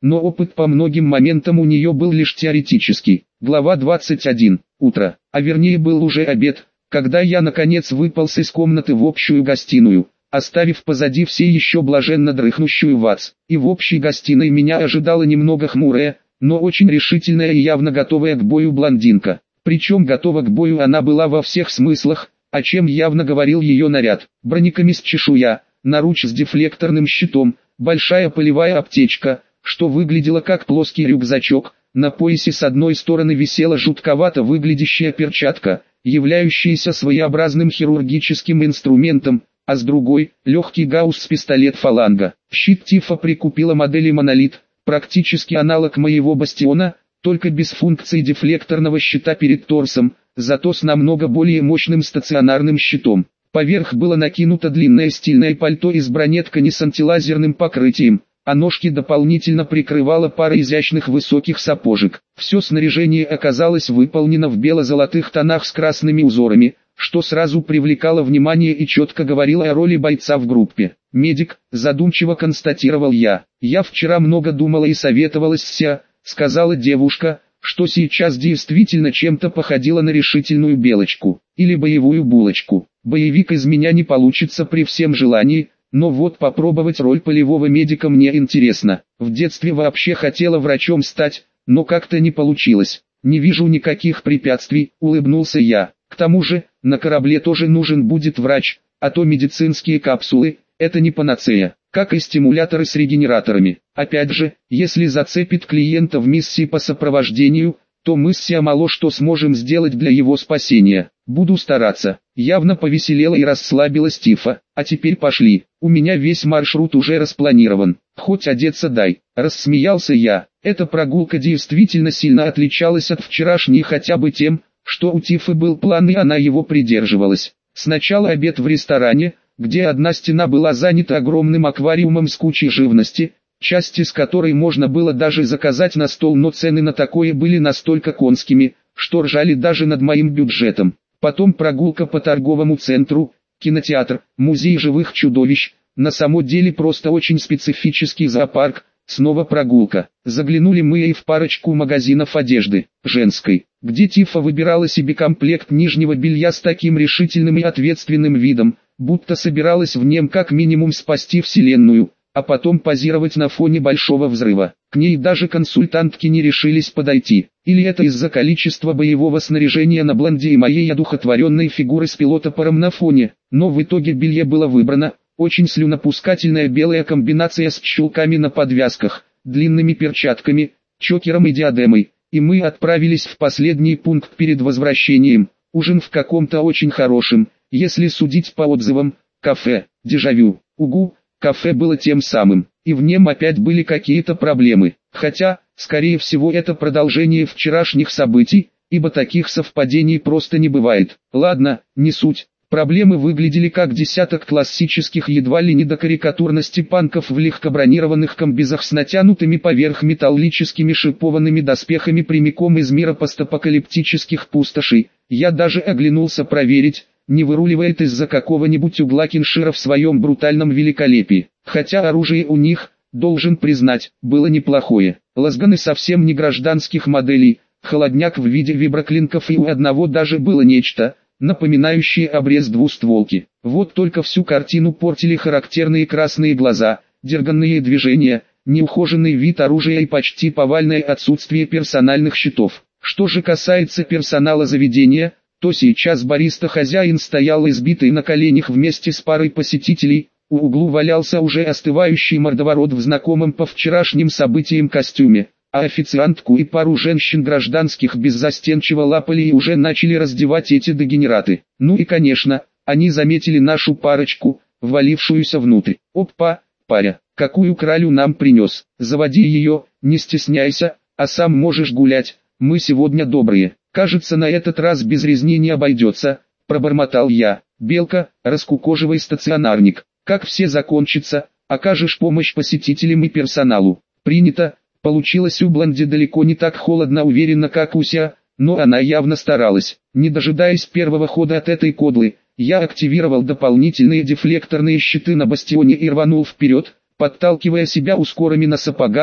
A: но опыт по многим моментам у нее был лишь теоретический. Глава двадцать один. Утро, а вернее был уже обед, когда я наконец выполз из комнаты в общую гостиную, оставив позади все еще блаженно дрыхнущую Ватс. И в общей гостиной меня ожидала немного хмурая, но очень решительная и явно готовая к бою блондинка. Причем готова к бою она была во всех смыслах, о чем явно говорил ее наряд. Бронекомис чешуя, наруч с дефлекторным щитом, большая полевая аптечка, что выглядело как плоский рюкзачок, на поясе с одной стороны висела жутковато выглядящая перчатка, являющаяся своеобразным хирургическим инструментом, а с другой – легкий гаусс-пистолет фаланга. Щит Тифа прикупила модели Монолит, практически аналог моего бастиона, только без функции дефлекторного щита перед торсом, зато с намного более мощным стационарным щитом. Поверх было накинуто длинное стильное пальто из бронеткани с антилазерным покрытием, а ножки дополнительно прикрывала пара изящных высоких сапожек. Все снаряжение оказалось выполнено в бело-золотых тонах с красными узорами, что сразу привлекало внимание и четко говорило о роли бойца в группе. «Медик», задумчиво констатировал я. «Я вчера много думала и советовалась с Ся», сказала девушка, что сейчас действительно чем-то походила на решительную белочку, или боевую булочку. Боевик из меня не получится при всем желании, но вот попробовать роль полевого медика мне интересно. В детстве вообще хотела врачом стать, но как-то не получилось. Не вижу никаких препятствий, улыбнулся я. К тому же, на корабле тоже нужен будет врач, а то медицинские капсулы – это не панацея, как и стимуляторы с регенераторами. Опять же, если зацепит клиента в миссии по сопровождению, то мы с Ся мало что сможем сделать для его спасения. Буду стараться. Явно повеселела и расслабилась Тифа. А теперь пошли. У меня весь маршрут уже распланирован. Хоть одеться дай. Рассмеялся я. Эта прогулка действительно сильно отличалась от вчерашней хотя бы тем, что у Тифы был план и она его придерживалась. Сначала обед в ресторане, где одна стена была занята огромным аквариумом с кучей живности, часть из которой можно было даже заказать на стол, но цены на такое были настолько конскими, что ржали даже над моим бюджетом. Потом прогулка по торговому центру, кинотеатр, музей живых чудовищ, на самом деле просто очень специфический зоопарк, снова прогулка. Заглянули мы и в парочку магазинов одежды, женской, где Тифа выбирала себе комплект нижнего белья с таким решительным и ответственным видом, будто собиралась в нем как минимум спасти вселенную, а потом позировать на фоне большого взрыва. К ней даже консультантки не решились подойти. Или это из-за количества боевого снаряжения на блонде и моей одухотворенной фигуры с пилотопором на фоне. Но в итоге белье было выбрано. Очень слюнопускательная белая комбинация с чулками на подвязках, длинными перчатками, чокером и диадемой. И мы отправились в последний пункт перед возвращением. Ужин в каком-то очень хорошем, если судить по отзывам, кафе, дежавю. Угу, кафе было тем самым, и в нем опять были какие-то проблемы. Хотя, скорее всего, это продолжение вчерашних событий, ибо таких совпадений просто не бывает. Ладно, не суть. Проблемы выглядели как десяток классических едва ли не до карикатурности панков в легкобронированных комбизах с натянутыми поверх металлическими шипованными доспехами прямиком из мира постапокалиптических пустошей. Я даже оглянулся проверить, не выруливает из-за какого-нибудь угла Киншира в своем брутальном великолепии. Хотя оружие у них, должен признать, было неплохое. Лазганы совсем не гражданских моделей, холодняк в виде виброклинков, и у одного даже было нечто, напоминающее обрез двустволки. Вот только всю картину портили характерные красные глаза, дерганные движения, неухоженный вид оружия и почти повальное отсутствие персональных щитов. Что же касается персонала заведения, то сейчас бариста-хозяин стоял избитый на коленях вместе с парой посетителей, у углу валялся уже остывающий мордоворот в знакомом по вчерашним событиям костюме, а официантку и пару женщин гражданских беззастенчиво лапали и уже начали раздевать эти дегенераты. Ну и конечно, они заметили нашу парочку, ввалившуюся внутрь. Опа, паря, какую кралю нам принес, заводи ее, не стесняйся, а сам можешь гулять, мы сегодня добрые. Кажется, на этот раз без резни не обойдется, пробормотал я. Белка, раскукоживай стационарник, как все закончится, окажешь помощь посетителям и персоналу. Принято. Получилось у Блонди далеко не так холодно уверенно, как у Ся, но она явно старалась. Не дожидаясь первого хода от этой кодлы, я активировал дополнительные дефлекторные щиты на бастионе и рванул вперед, подталкивая себя ускорами на сапогах,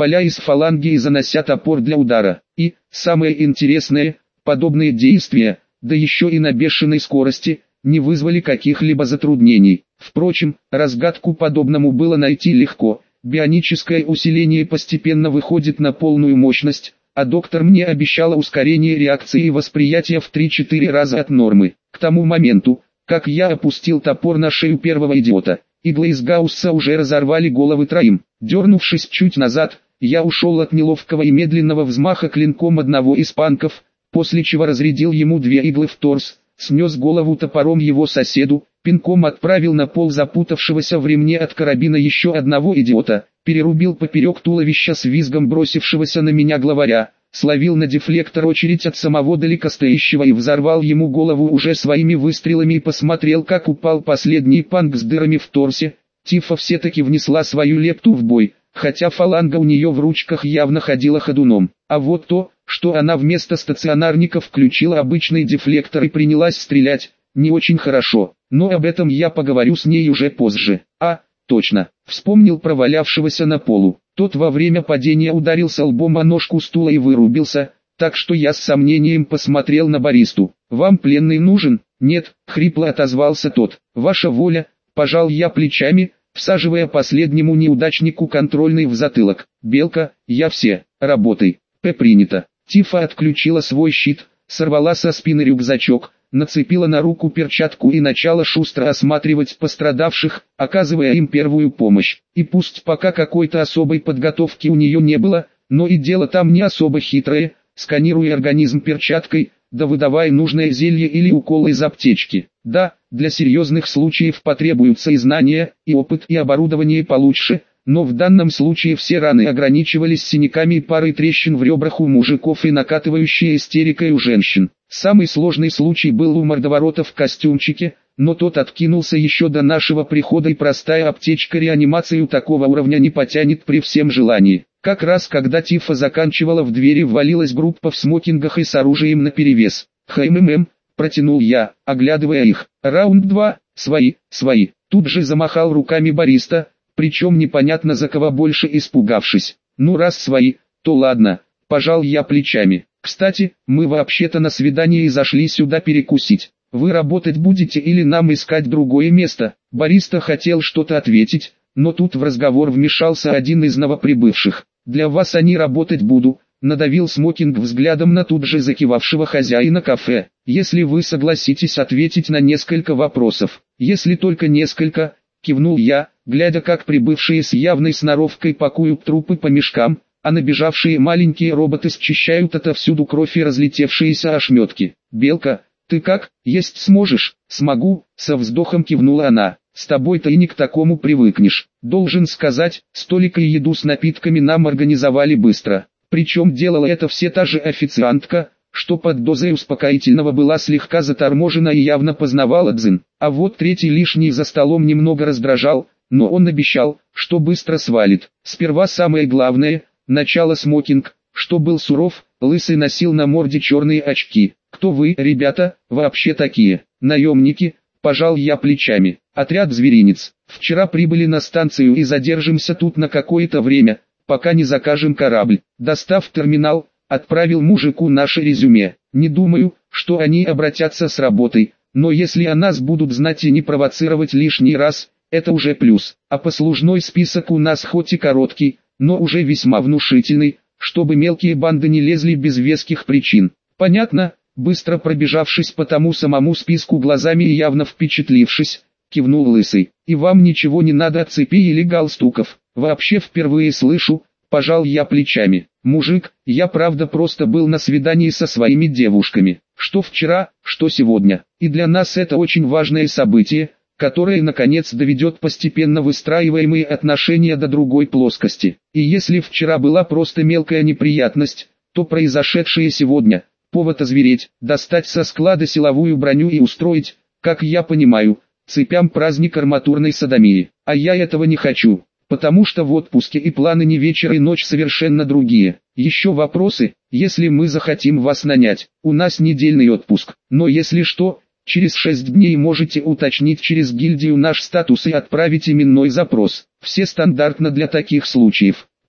A: поля из фаланги и занося топор для удара. И, самое интересное, подобные действия, да еще и на бешеной скорости, не вызвали каких-либо затруднений. Впрочем, разгадку подобному было найти легко. Бионическое усиление постепенно выходит на полную мощность, а доктор мне обещала ускорение реакции и восприятия в три-четыре раза от нормы. К тому моменту, как я опустил топор на шею первого идиота, иглы из гаусса уже разорвали головы троим. Дернувшись чуть назад, я ушел от неловкого и медленного взмаха клинком одного из панков, после чего разрядил ему две иглы в торс, снес голову топором его соседу, пинком отправил на пол запутавшегося в ремне от карабина еще одного идиота, перерубил поперек туловища с визгом бросившегося на меня главаря, словил на дефлектор очередь от самого далекостоящего и взорвал ему голову уже своими выстрелами и посмотрел, как упал последний панк с дырами в торсе. Тифа все-таки внесла свою лепту в бой, хотя фаланга у нее в ручках явно ходила ходуном. А вот то, что она вместо стационарника включила обычный дефлектор и принялась стрелять, не очень хорошо, но об этом я поговорю с ней уже позже. А, точно, вспомнил провалявшегося на полу. Тот во время падения ударился лбом о ножку стула и вырубился, так что я с сомнением посмотрел на баристу. «Вам пленный нужен?» «Нет», — хрипло отозвался тот. «Ваша воля», — пожал я плечами, всаживая последнему неудачнику контрольный в затылок. «Белка, я все, работай». «П принято». Тифа отключила свой щит, сорвала со спины рюкзачок, нацепила на руку перчатку и начала шустро осматривать пострадавших, оказывая им первую помощь. И пусть пока какой-то особой подготовки у нее не было, но и дело там не особо хитрое, сканируя организм перчаткой, да выдавая нужное зелье или укол из аптечки. Да, для серьезных случаев потребуются и знания, и опыт, и оборудование получше, но в данном случае все раны ограничивались синяками и парой трещин в ребрах у мужиков и накатывающей истерикой у женщин. Самый сложный случай был у мордоворота в костюмчике, но тот откинулся еще до нашего прихода, и простая аптечка реанимацию такого уровня не потянет при всем желании. Как раз когда Тифа заканчивала, в двери ввалилась группа в смокингах и с оружием наперевес. «Хммм», протянул я, оглядывая их. «Раунд два, свои, свои». Тут же замахал руками бариста, причем непонятно за кого больше испугавшись. «Ну раз свои, то ладно», пожал я плечами. «Кстати, мы вообще-то на свидание и зашли сюда перекусить. Вы работать будете или нам искать другое место?» Бариста хотел что-то ответить, но тут в разговор вмешался один из новоприбывших. «Для вас они работать буду», надавил смокинг взглядом на тут же закивавшего хозяина кафе. «Если вы согласитесь ответить на несколько вопросов». «Если только несколько», кивнул я, глядя, как прибывшие с явной сноровкой пакуют трупы по мешкам, а набежавшие маленькие роботы счищают отовсюду кровь и разлетевшиеся ошметки. «Белка, ты как, есть сможешь?» «Смогу», со вздохом кивнула она. «С тобой-то и не к такому привыкнешь. Должен сказать, столик и еду с напитками нам организовали быстро. Причем делала это все та же официантка, что под дозой успокоительного была слегка заторможена и явно познавала дзен. А вот третий лишний за столом немного раздражал, но он обещал, что быстро свалит. Сперва самое главное, начало смокинг, что был суров, лысый носил на морде черные очки. «Кто вы, ребята, вообще такие?» «Наемники», пожал я плечами. «Отряд зверинец. Вчера прибыли на станцию и задержимся тут на какое-то время, пока не закажем корабль». Достав терминал, отправил мужику наше резюме. Не думаю, что они обратятся с работой, но если о нас будут знать и не провоцировать лишний раз, это уже плюс. А послужной список у нас хоть и короткий, но уже весьма внушительный, чтобы мелкие банды не лезли без веских причин. «Понятно», быстро пробежавшись по тому самому списку глазами и явно впечатлившись, кивнул лысый. «И вам ничего не надо от цепи или галстуков. Вообще впервые слышу», пожал я плечами. «Мужик, я правда просто был на свидании со своими девушками. Что вчера, что сегодня. И для нас это очень важное событие, которое наконец доведет постепенно выстраиваемые отношения до другой плоскости. И если вчера была просто мелкая неприятность, то произошедшее сегодня – повод озвереть, достать со склада силовую броню и устроить, как я понимаю, цепям праздник арматурной содомии. А я этого не хочу, потому что в отпуске и планы не вечер и ночь совершенно другие. Еще вопросы? Если мы захотим вас нанять, у нас недельный отпуск, но если что, через шесть дней можете уточнить через гильдию наш статус и отправить именной запрос. Все стандартно для таких случаев.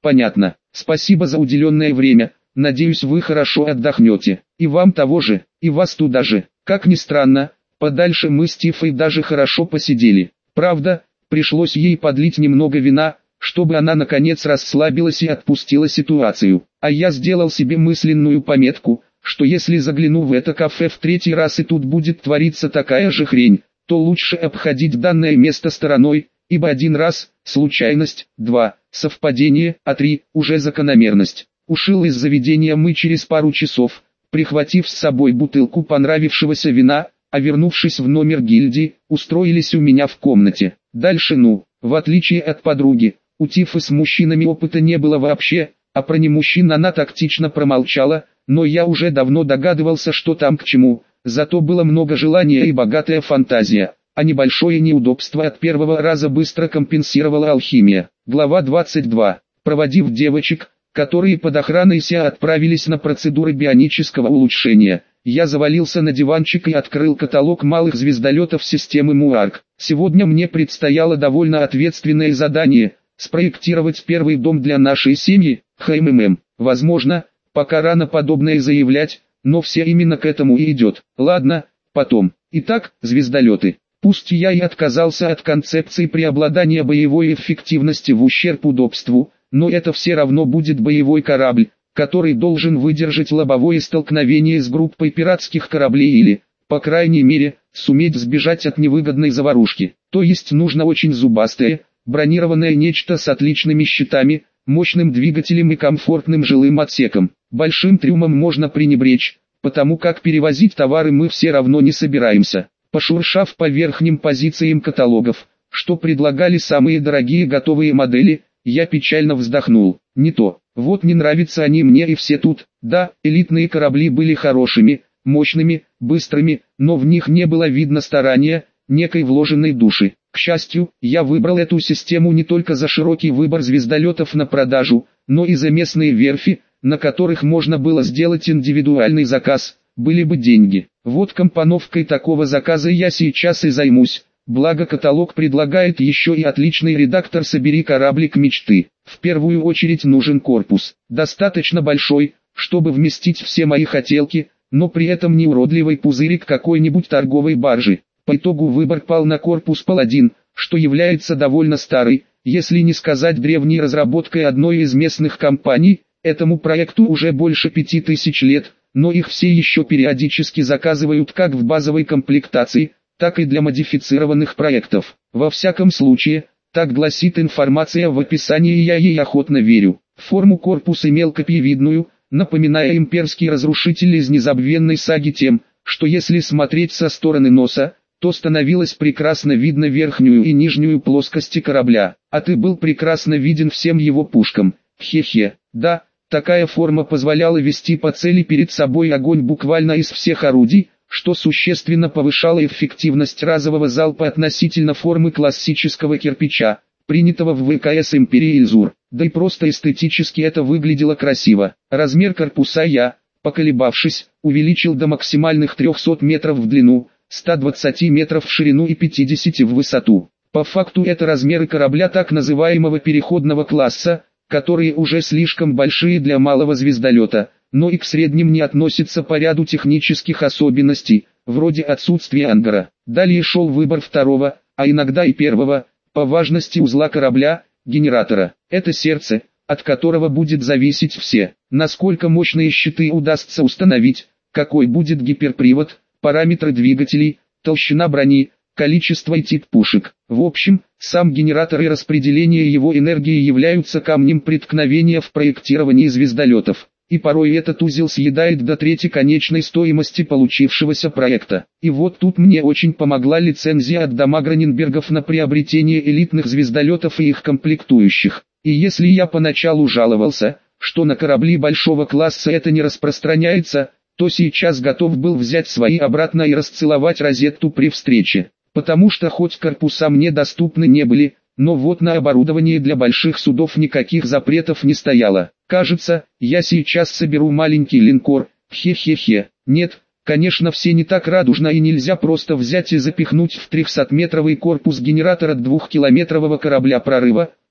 A: Понятно. Спасибо за уделенное время. Надеюсь, вы хорошо отдохнете. И вам того же, и вас туда же. Как ни странно, подальше мы с Тифой даже хорошо посидели. Правда, пришлось ей подлить немного вина, чтобы она наконец расслабилась и отпустила ситуацию. А я сделал себе мысленную пометку, что если загляну в это кафе в третий раз и тут будет твориться такая же хрень, то лучше обходить данное место стороной, ибо один раз – случайность, два – совпадение, а три – уже закономерность. Ушел из заведения мы через пару часов, прихватив с собой бутылку понравившегося вина, а вернувшись в номер гильдии, устроились у меня в комнате. Дальше ну, в отличие от подруги, у Тифы с мужчинами опыта не было вообще, а про немужчин она тактично промолчала, но я уже давно догадывался, что там к чему, зато было много желания и богатая фантазия, а небольшое неудобство от первого раза быстро компенсировала алхимия. Глава двадцать два. Проводив девочек, которые под охраной Ся отправились на процедуры бионического улучшения, я завалился на диванчик и открыл каталог малых звездолетов системы Муарк. Сегодня мне предстояло довольно ответственное задание – спроектировать первый дом для нашей семьи, ХММ. Возможно, пока рано подобное заявлять, но все именно к этому и идет. Ладно, потом. Итак, звездолеты. Пусть я и отказался от концепции преобладания боевой эффективности в ущерб удобству, но это все равно будет боевой корабль, который должен выдержать лобовое столкновение с группой пиратских кораблей или, по крайней мере, суметь сбежать от невыгодной заварушки. То есть нужно очень зубастое, бронированное нечто с отличными щитами, мощным двигателем и комфортным жилым отсеком. Большим трюмом можно пренебречь, потому как перевозить товары мы все равно не собираемся. Пошуршав по верхним позициям каталогов, что предлагали самые дорогие готовые модели, я печально вздохнул. Не то. Вот не нравятся они мне и все тут. Да, элитные корабли были хорошими, мощными, быстрыми, но в них не было видно старания, некой вложенной души. К счастью, я выбрал эту систему не только за широкий выбор звездолетов на продажу, но и за местные верфи, на которых можно было сделать индивидуальный заказ, были бы деньги. Вот компоновкой такого заказа я сейчас и займусь. Благо каталог предлагает еще и отличный редактор «Собери кораблик мечты». В первую очередь нужен корпус, достаточно большой, чтобы вместить все мои хотелки, но при этом не уродливый пузырик какой-нибудь торговой баржи. По итогу выбор пал на корпус «Паладин», что является довольно старой, если не сказать древней разработкой одной из местных компаний. Этому проекту уже больше пяти тысяч лет, но их все еще периодически заказывают как в базовой комплектации, так и для модифицированных проектов. Во всяком случае, так гласит информация в описании, и я ей охотно верю. Форму корпус имел копьевидную, напоминая имперский разрушитель из незабвенной саги тем, что если смотреть со стороны носа, то становилось прекрасно видно верхнюю и нижнюю плоскости корабля, а ты был прекрасно виден всем его пушкам. Хе-хе, да, такая форма позволяла вести по цели перед собой огонь буквально из всех орудий, что существенно повышало эффективность разового залпа относительно формы классического кирпича, принятого в ВКС Империи Ильзур. Да и просто эстетически это выглядело красиво. Размер корпуса я, поколебавшись, увеличил до максимальных трехсот метров в длину, ста двадцати метров в ширину и пятидесяти в высоту. По факту это размеры корабля так называемого переходного класса, которые уже слишком большие для малого звездолета, но и к средним не относятся по ряду технических особенностей, вроде отсутствия ангара. Далее шел выбор второго, а иногда и первого, по важности узла корабля, генератора. Это сердце, от которого будет зависеть все, насколько мощные щиты удастся установить, какой будет гиперпривод, параметры двигателей, толщина брони, количество и тип пушек. В общем, сам генератор и распределение его энергии являются камнем преткновения в проектировании звездолетов. И порой этот узел съедает до трети конечной стоимости получившегося проекта. И вот тут мне очень помогла лицензия от дома Граненбергов на приобретение элитных звездолетов и их комплектующих. И если я поначалу жаловался, что на корабли большого класса это не распространяется, то сейчас готов был взять свои обратно и расцеловать Розетту при встрече. Потому что хоть корпуса мне доступны не были, но вот на оборудование для больших судов никаких запретов не стояло. Кажется, я сейчас соберу маленький линкор, хе-хе-хе. Нет, конечно, все не так радужно и нельзя просто взять и запихнуть в трехсотметровый корпус генератора двухкилометрового корабля прорыва,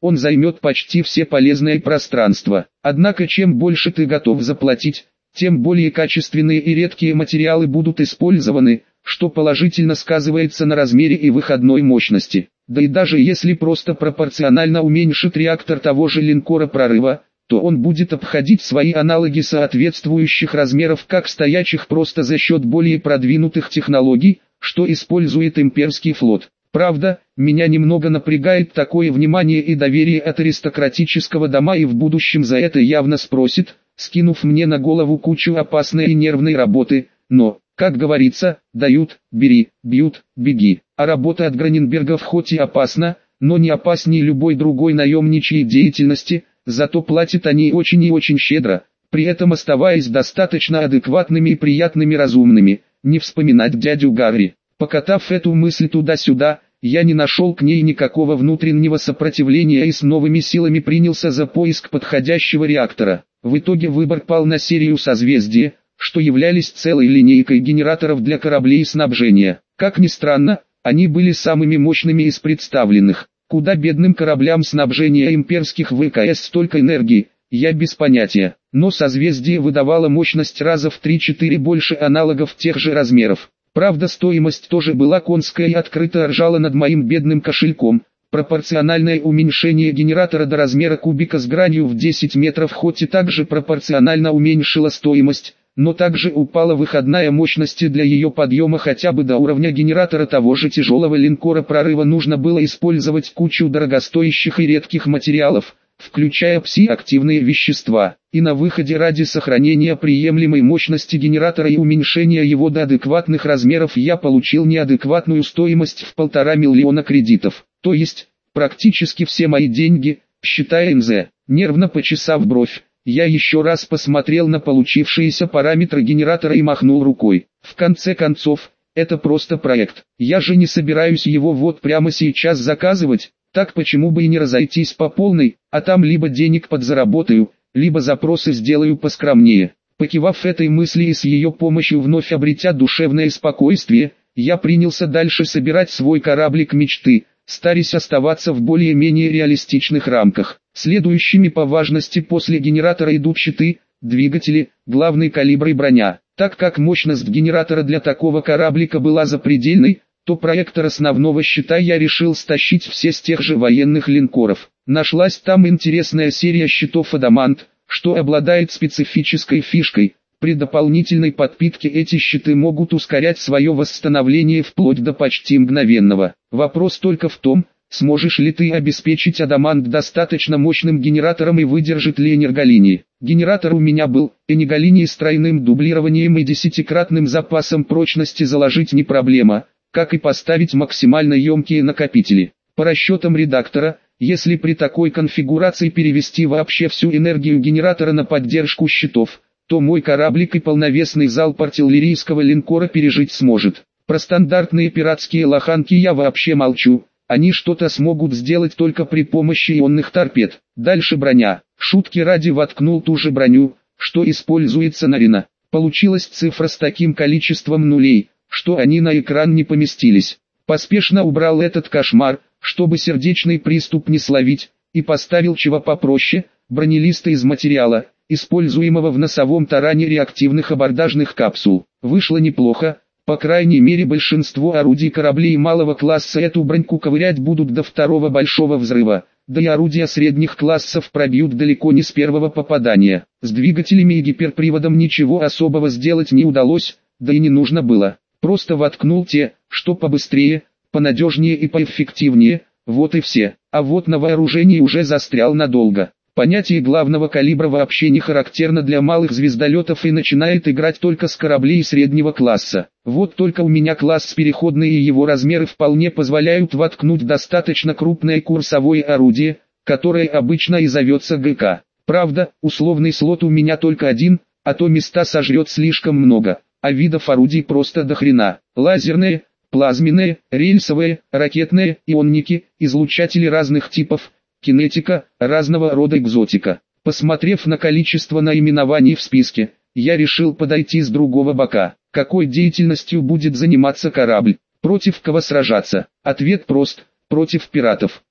A: он займет почти все полезное пространство. Однако чем больше ты готов заплатить, тем более качественные и редкие материалы будут использованы, что положительно сказывается на размере и выходной мощности. Да и даже если просто пропорционально уменьшит реактор того же линкора прорыва, то он будет обходить свои аналоги соответствующих размеров как стоячих просто за счет более продвинутых технологий, что использует имперский флот. Правда, меня немного напрягает такое внимание и доверие от аристократического дома, и в будущем за это явно спросит, скинув мне на голову кучу опасной и нервной работы, но, как говорится, дают, бери, бьют, беги. А работа от Граненбергов хоть и опасна, но не опаснее любой другой наемничьей деятельности, зато платят они очень и очень щедро, при этом оставаясь достаточно адекватными и приятными разумными, не вспоминать дядю Гарри. Покатав эту мысль туда-сюда, я не нашел к ней никакого внутреннего сопротивления и с новыми силами принялся за поиск подходящего реактора. В итоге выбор пал на серию созвездия, что являлись целой линейкой генераторов для кораблей снабжения. Как ни странно, они были самыми мощными из представленных. Куда бедным кораблям снабжения имперских ВКС столько энергии, я без понятия. Но созвездие выдавало мощность раза в три-четыре больше аналогов тех же размеров. Правда, стоимость тоже была конская и открыто ржала над моим бедным кошельком. Пропорциональное уменьшение генератора до размера кубика с гранью в десять метров хоть и также пропорционально уменьшило стоимость, но также упала выходная мощность, и для ее подъема хотя бы до уровня генератора того же тяжелого линкора прорыва нужно было использовать кучу дорогостоящих и редких материалов, включая пси-активные вещества. И на выходе ради сохранения приемлемой мощности генератора и уменьшения его до адекватных размеров я получил неадекватную стоимость в полтора миллиона кредитов. То есть, практически все мои деньги, считая эн зэ. Нервно почесав бровь, я еще раз посмотрел на получившиеся параметры генератора и махнул рукой. В конце концов, это просто проект. Я же не собираюсь его вот прямо сейчас заказывать, так почему бы и не разойтись по полной, а там либо денег подзаработаю, либо запросы сделаю поскромнее. Покивав этой мысли и с ее помощью вновь обретя душевное спокойствие, я принялся дальше собирать свой кораблик мечты, стараясь оставаться в более-менее реалистичных рамках. Следующими по важности после генератора идут щиты, двигатели, главный калибр и броня. Так как мощность генератора для такого кораблика была запредельной, то проектор основного щита я решил стащить все с тех же военных линкоров. Нашлась там интересная серия щитов «Адамант», что обладает специфической фишкой. При дополнительной подпитке эти щиты могут ускорять свое восстановление вплоть до почти мгновенного. Вопрос только в том, сможешь ли ты обеспечить «Адамант» достаточно мощным генератором и выдержит ли энерголинии. Генератор у меня был, энерголинии с тройным дублированием и десятикратным запасом прочности заложить не проблема, как и поставить максимально емкие накопители. По расчетам редактора, если при такой конфигурации перевести вообще всю энергию генератора на поддержку щитов, то мой кораблик и полновесный залп артиллерийского линкора пережить сможет. Про стандартные пиратские лоханки я вообще молчу, они что-то смогут сделать только при помощи ионных торпед. Дальше броня. Шутки ради воткнул ту же броню, что используется на Рено. Получилась цифра с таким количеством нулей, что они на экран не поместились. Поспешно убрал этот кошмар, чтобы сердечный приступ не словить, и поставил чего попроще, бронелиста из материала, используемого в носовом таране реактивных абордажных капсул. Вышло неплохо, по крайней мере большинство орудий кораблей малого класса эту броньку ковырять будут до второго большого взрыва, да и орудия средних классов пробьют далеко не с первого попадания. С двигателями и гиперприводом ничего особого сделать не удалось, да и не нужно было. Просто воткнул те, что побыстрее, понадежнее и поэффективнее, вот и все. А вот на вооружении уже застрял надолго. Понятие главного калибра вообще не характерно для малых звездолетов и начинает играть только с кораблей среднего класса. Вот только у меня класс переходный и его размеры вполне позволяют воткнуть достаточно крупное курсовое орудие, которое обычно и зовется ГК. Правда, условный слот у меня только один, а то места сожрет слишком много, а видов орудий просто до хрена. Лазерные, плазменные, рельсовые, ракетные, ионники, излучатели разных типов, кинетика, разного рода экзотика. Посмотрев на количество наименований в списке, я решил подойти с другого бока. Какой деятельностью будет заниматься корабль? Против кого сражаться? Ответ прост: против пиратов.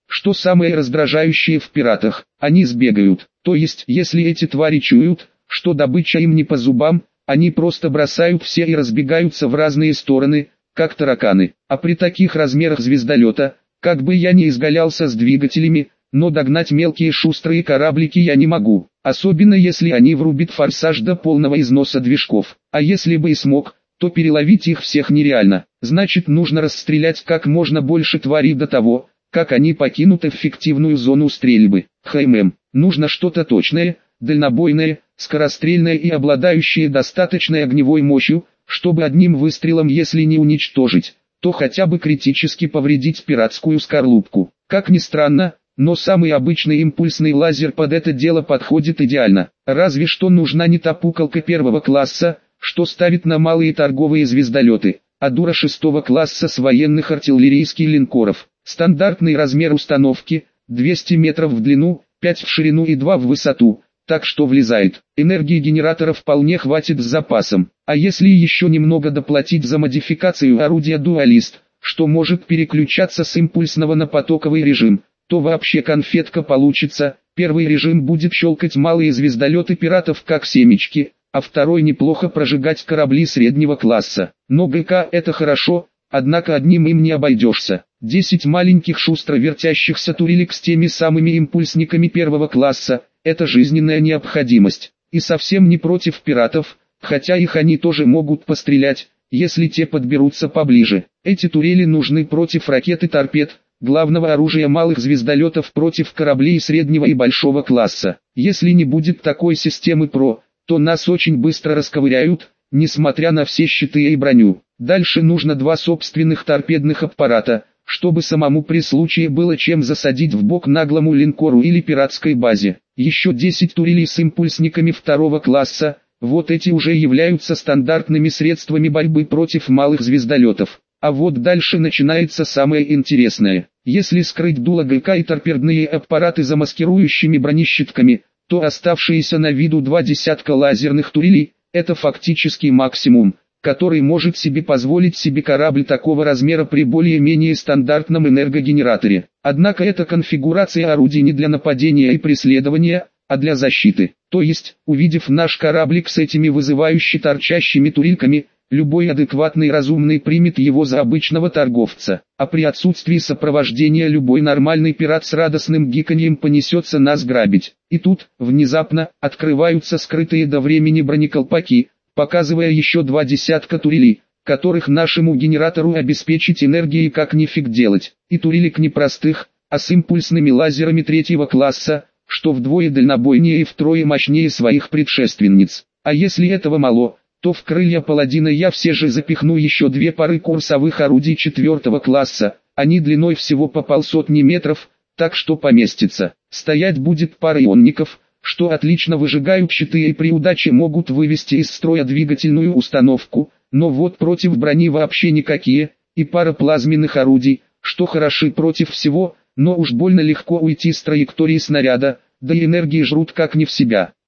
A: что самое раздражающее в пиратах, они сбегают. То есть, если эти твари чуют, что добыча им не по зубам, они просто бросают все и разбегаются в разные стороны, как тараканы. А при таких размерах звездолета, как бы я ни изгалялся с двигателями, но догнать мелкие шустрые кораблики я не могу. Особенно если они врубят форсаж до полного износа движков. А если бы и смог, то переловить их всех нереально. Значит, нужно расстрелять как можно больше тварей до того, как они покинут эффективную зону стрельбы. ХММ. Нужно что-то точное, дальнобойное, скорострельное и обладающее достаточной огневой мощью, чтобы одним выстрелом, если не уничтожить, то хотя бы критически повредить пиратскую скорлупку. Как ни странно, но самый обычный импульсный лазер под это дело подходит идеально. Разве что нужна не та пукалка первого класса, что ставит на малые торговые звездолеты, а дура шестого класса с военных артиллерийских линкоров. Стандартный размер установки – двести метров в длину, пять в ширину и два в высоту, так что влезает. Энергии генератора вполне хватит с запасом. А если еще немного доплатить за модификацию орудия дуалист, что может переключаться с импульсного на потоковый режим, то вообще конфетка получится. Первый режим будет щелкать малые звездолеты пиратов как семечки, а второй неплохо прожигать корабли среднего класса. Но ГК это хорошо, однако одним им не обойдешься. десять маленьких шустро вертящихся турелек с теми самыми импульсниками первого класса – это жизненная необходимость. И совсем не против пиратов, хотя их они тоже могут пострелять, если те подберутся поближе. Эти турели нужны против ракет и торпед, главного оружия малых звездолетов против кораблей среднего и большого класса. Если не будет такой системы ПРО, то нас очень быстро расковыряют, несмотря на все щиты и броню. Дальше нужно два собственных торпедных аппарата, чтобы самому при случае было чем засадить в бок наглому линкору или пиратской базе. Еще десять турелей с импульсниками второго класса, вот эти уже являются стандартными средствами борьбы против малых звездолетов. А вот дальше начинается самое интересное. Если скрыть дуло ГК и торпедные аппараты за маскирующими бронещитками, то оставшиеся на виду два десятка лазерных турелей – это фактически максимум, который может себе позволить себе корабль такого размера при более-менее стандартном энергогенераторе. Однако эта конфигурация орудий не для нападения и преследования, а для защиты. То есть, увидев наш кораблик с этими вызывающе торчащими турельками, любой адекватный разумный примет его за обычного торговца, а при отсутствии сопровождения любой нормальный пират с радостным гиканьем понесется нас грабить. И тут, внезапно, открываются скрытые до времени бронеколпаки, показывая еще два десятка турелей, которых нашему генератору обеспечить энергией как нифиг делать. И турелек не простых, а с импульсными лазерами третьего класса, что вдвое дальнобойнее и втрое мощнее своих предшественниц. А если этого мало, то в крылья паладина я все же запихну еще две пары курсовых орудий четвертого класса, они длиной всего по полсотни метров, так что поместится. Стоять будет пара ионников, что отлично выжигают щиты и при удаче могут вывести из строя двигательную установку, но вот против брони вообще никакие, и пара плазменных орудий, что хороши против всего, но уж больно легко уйти с траектории снаряда, да и энергии жрут как не в себя.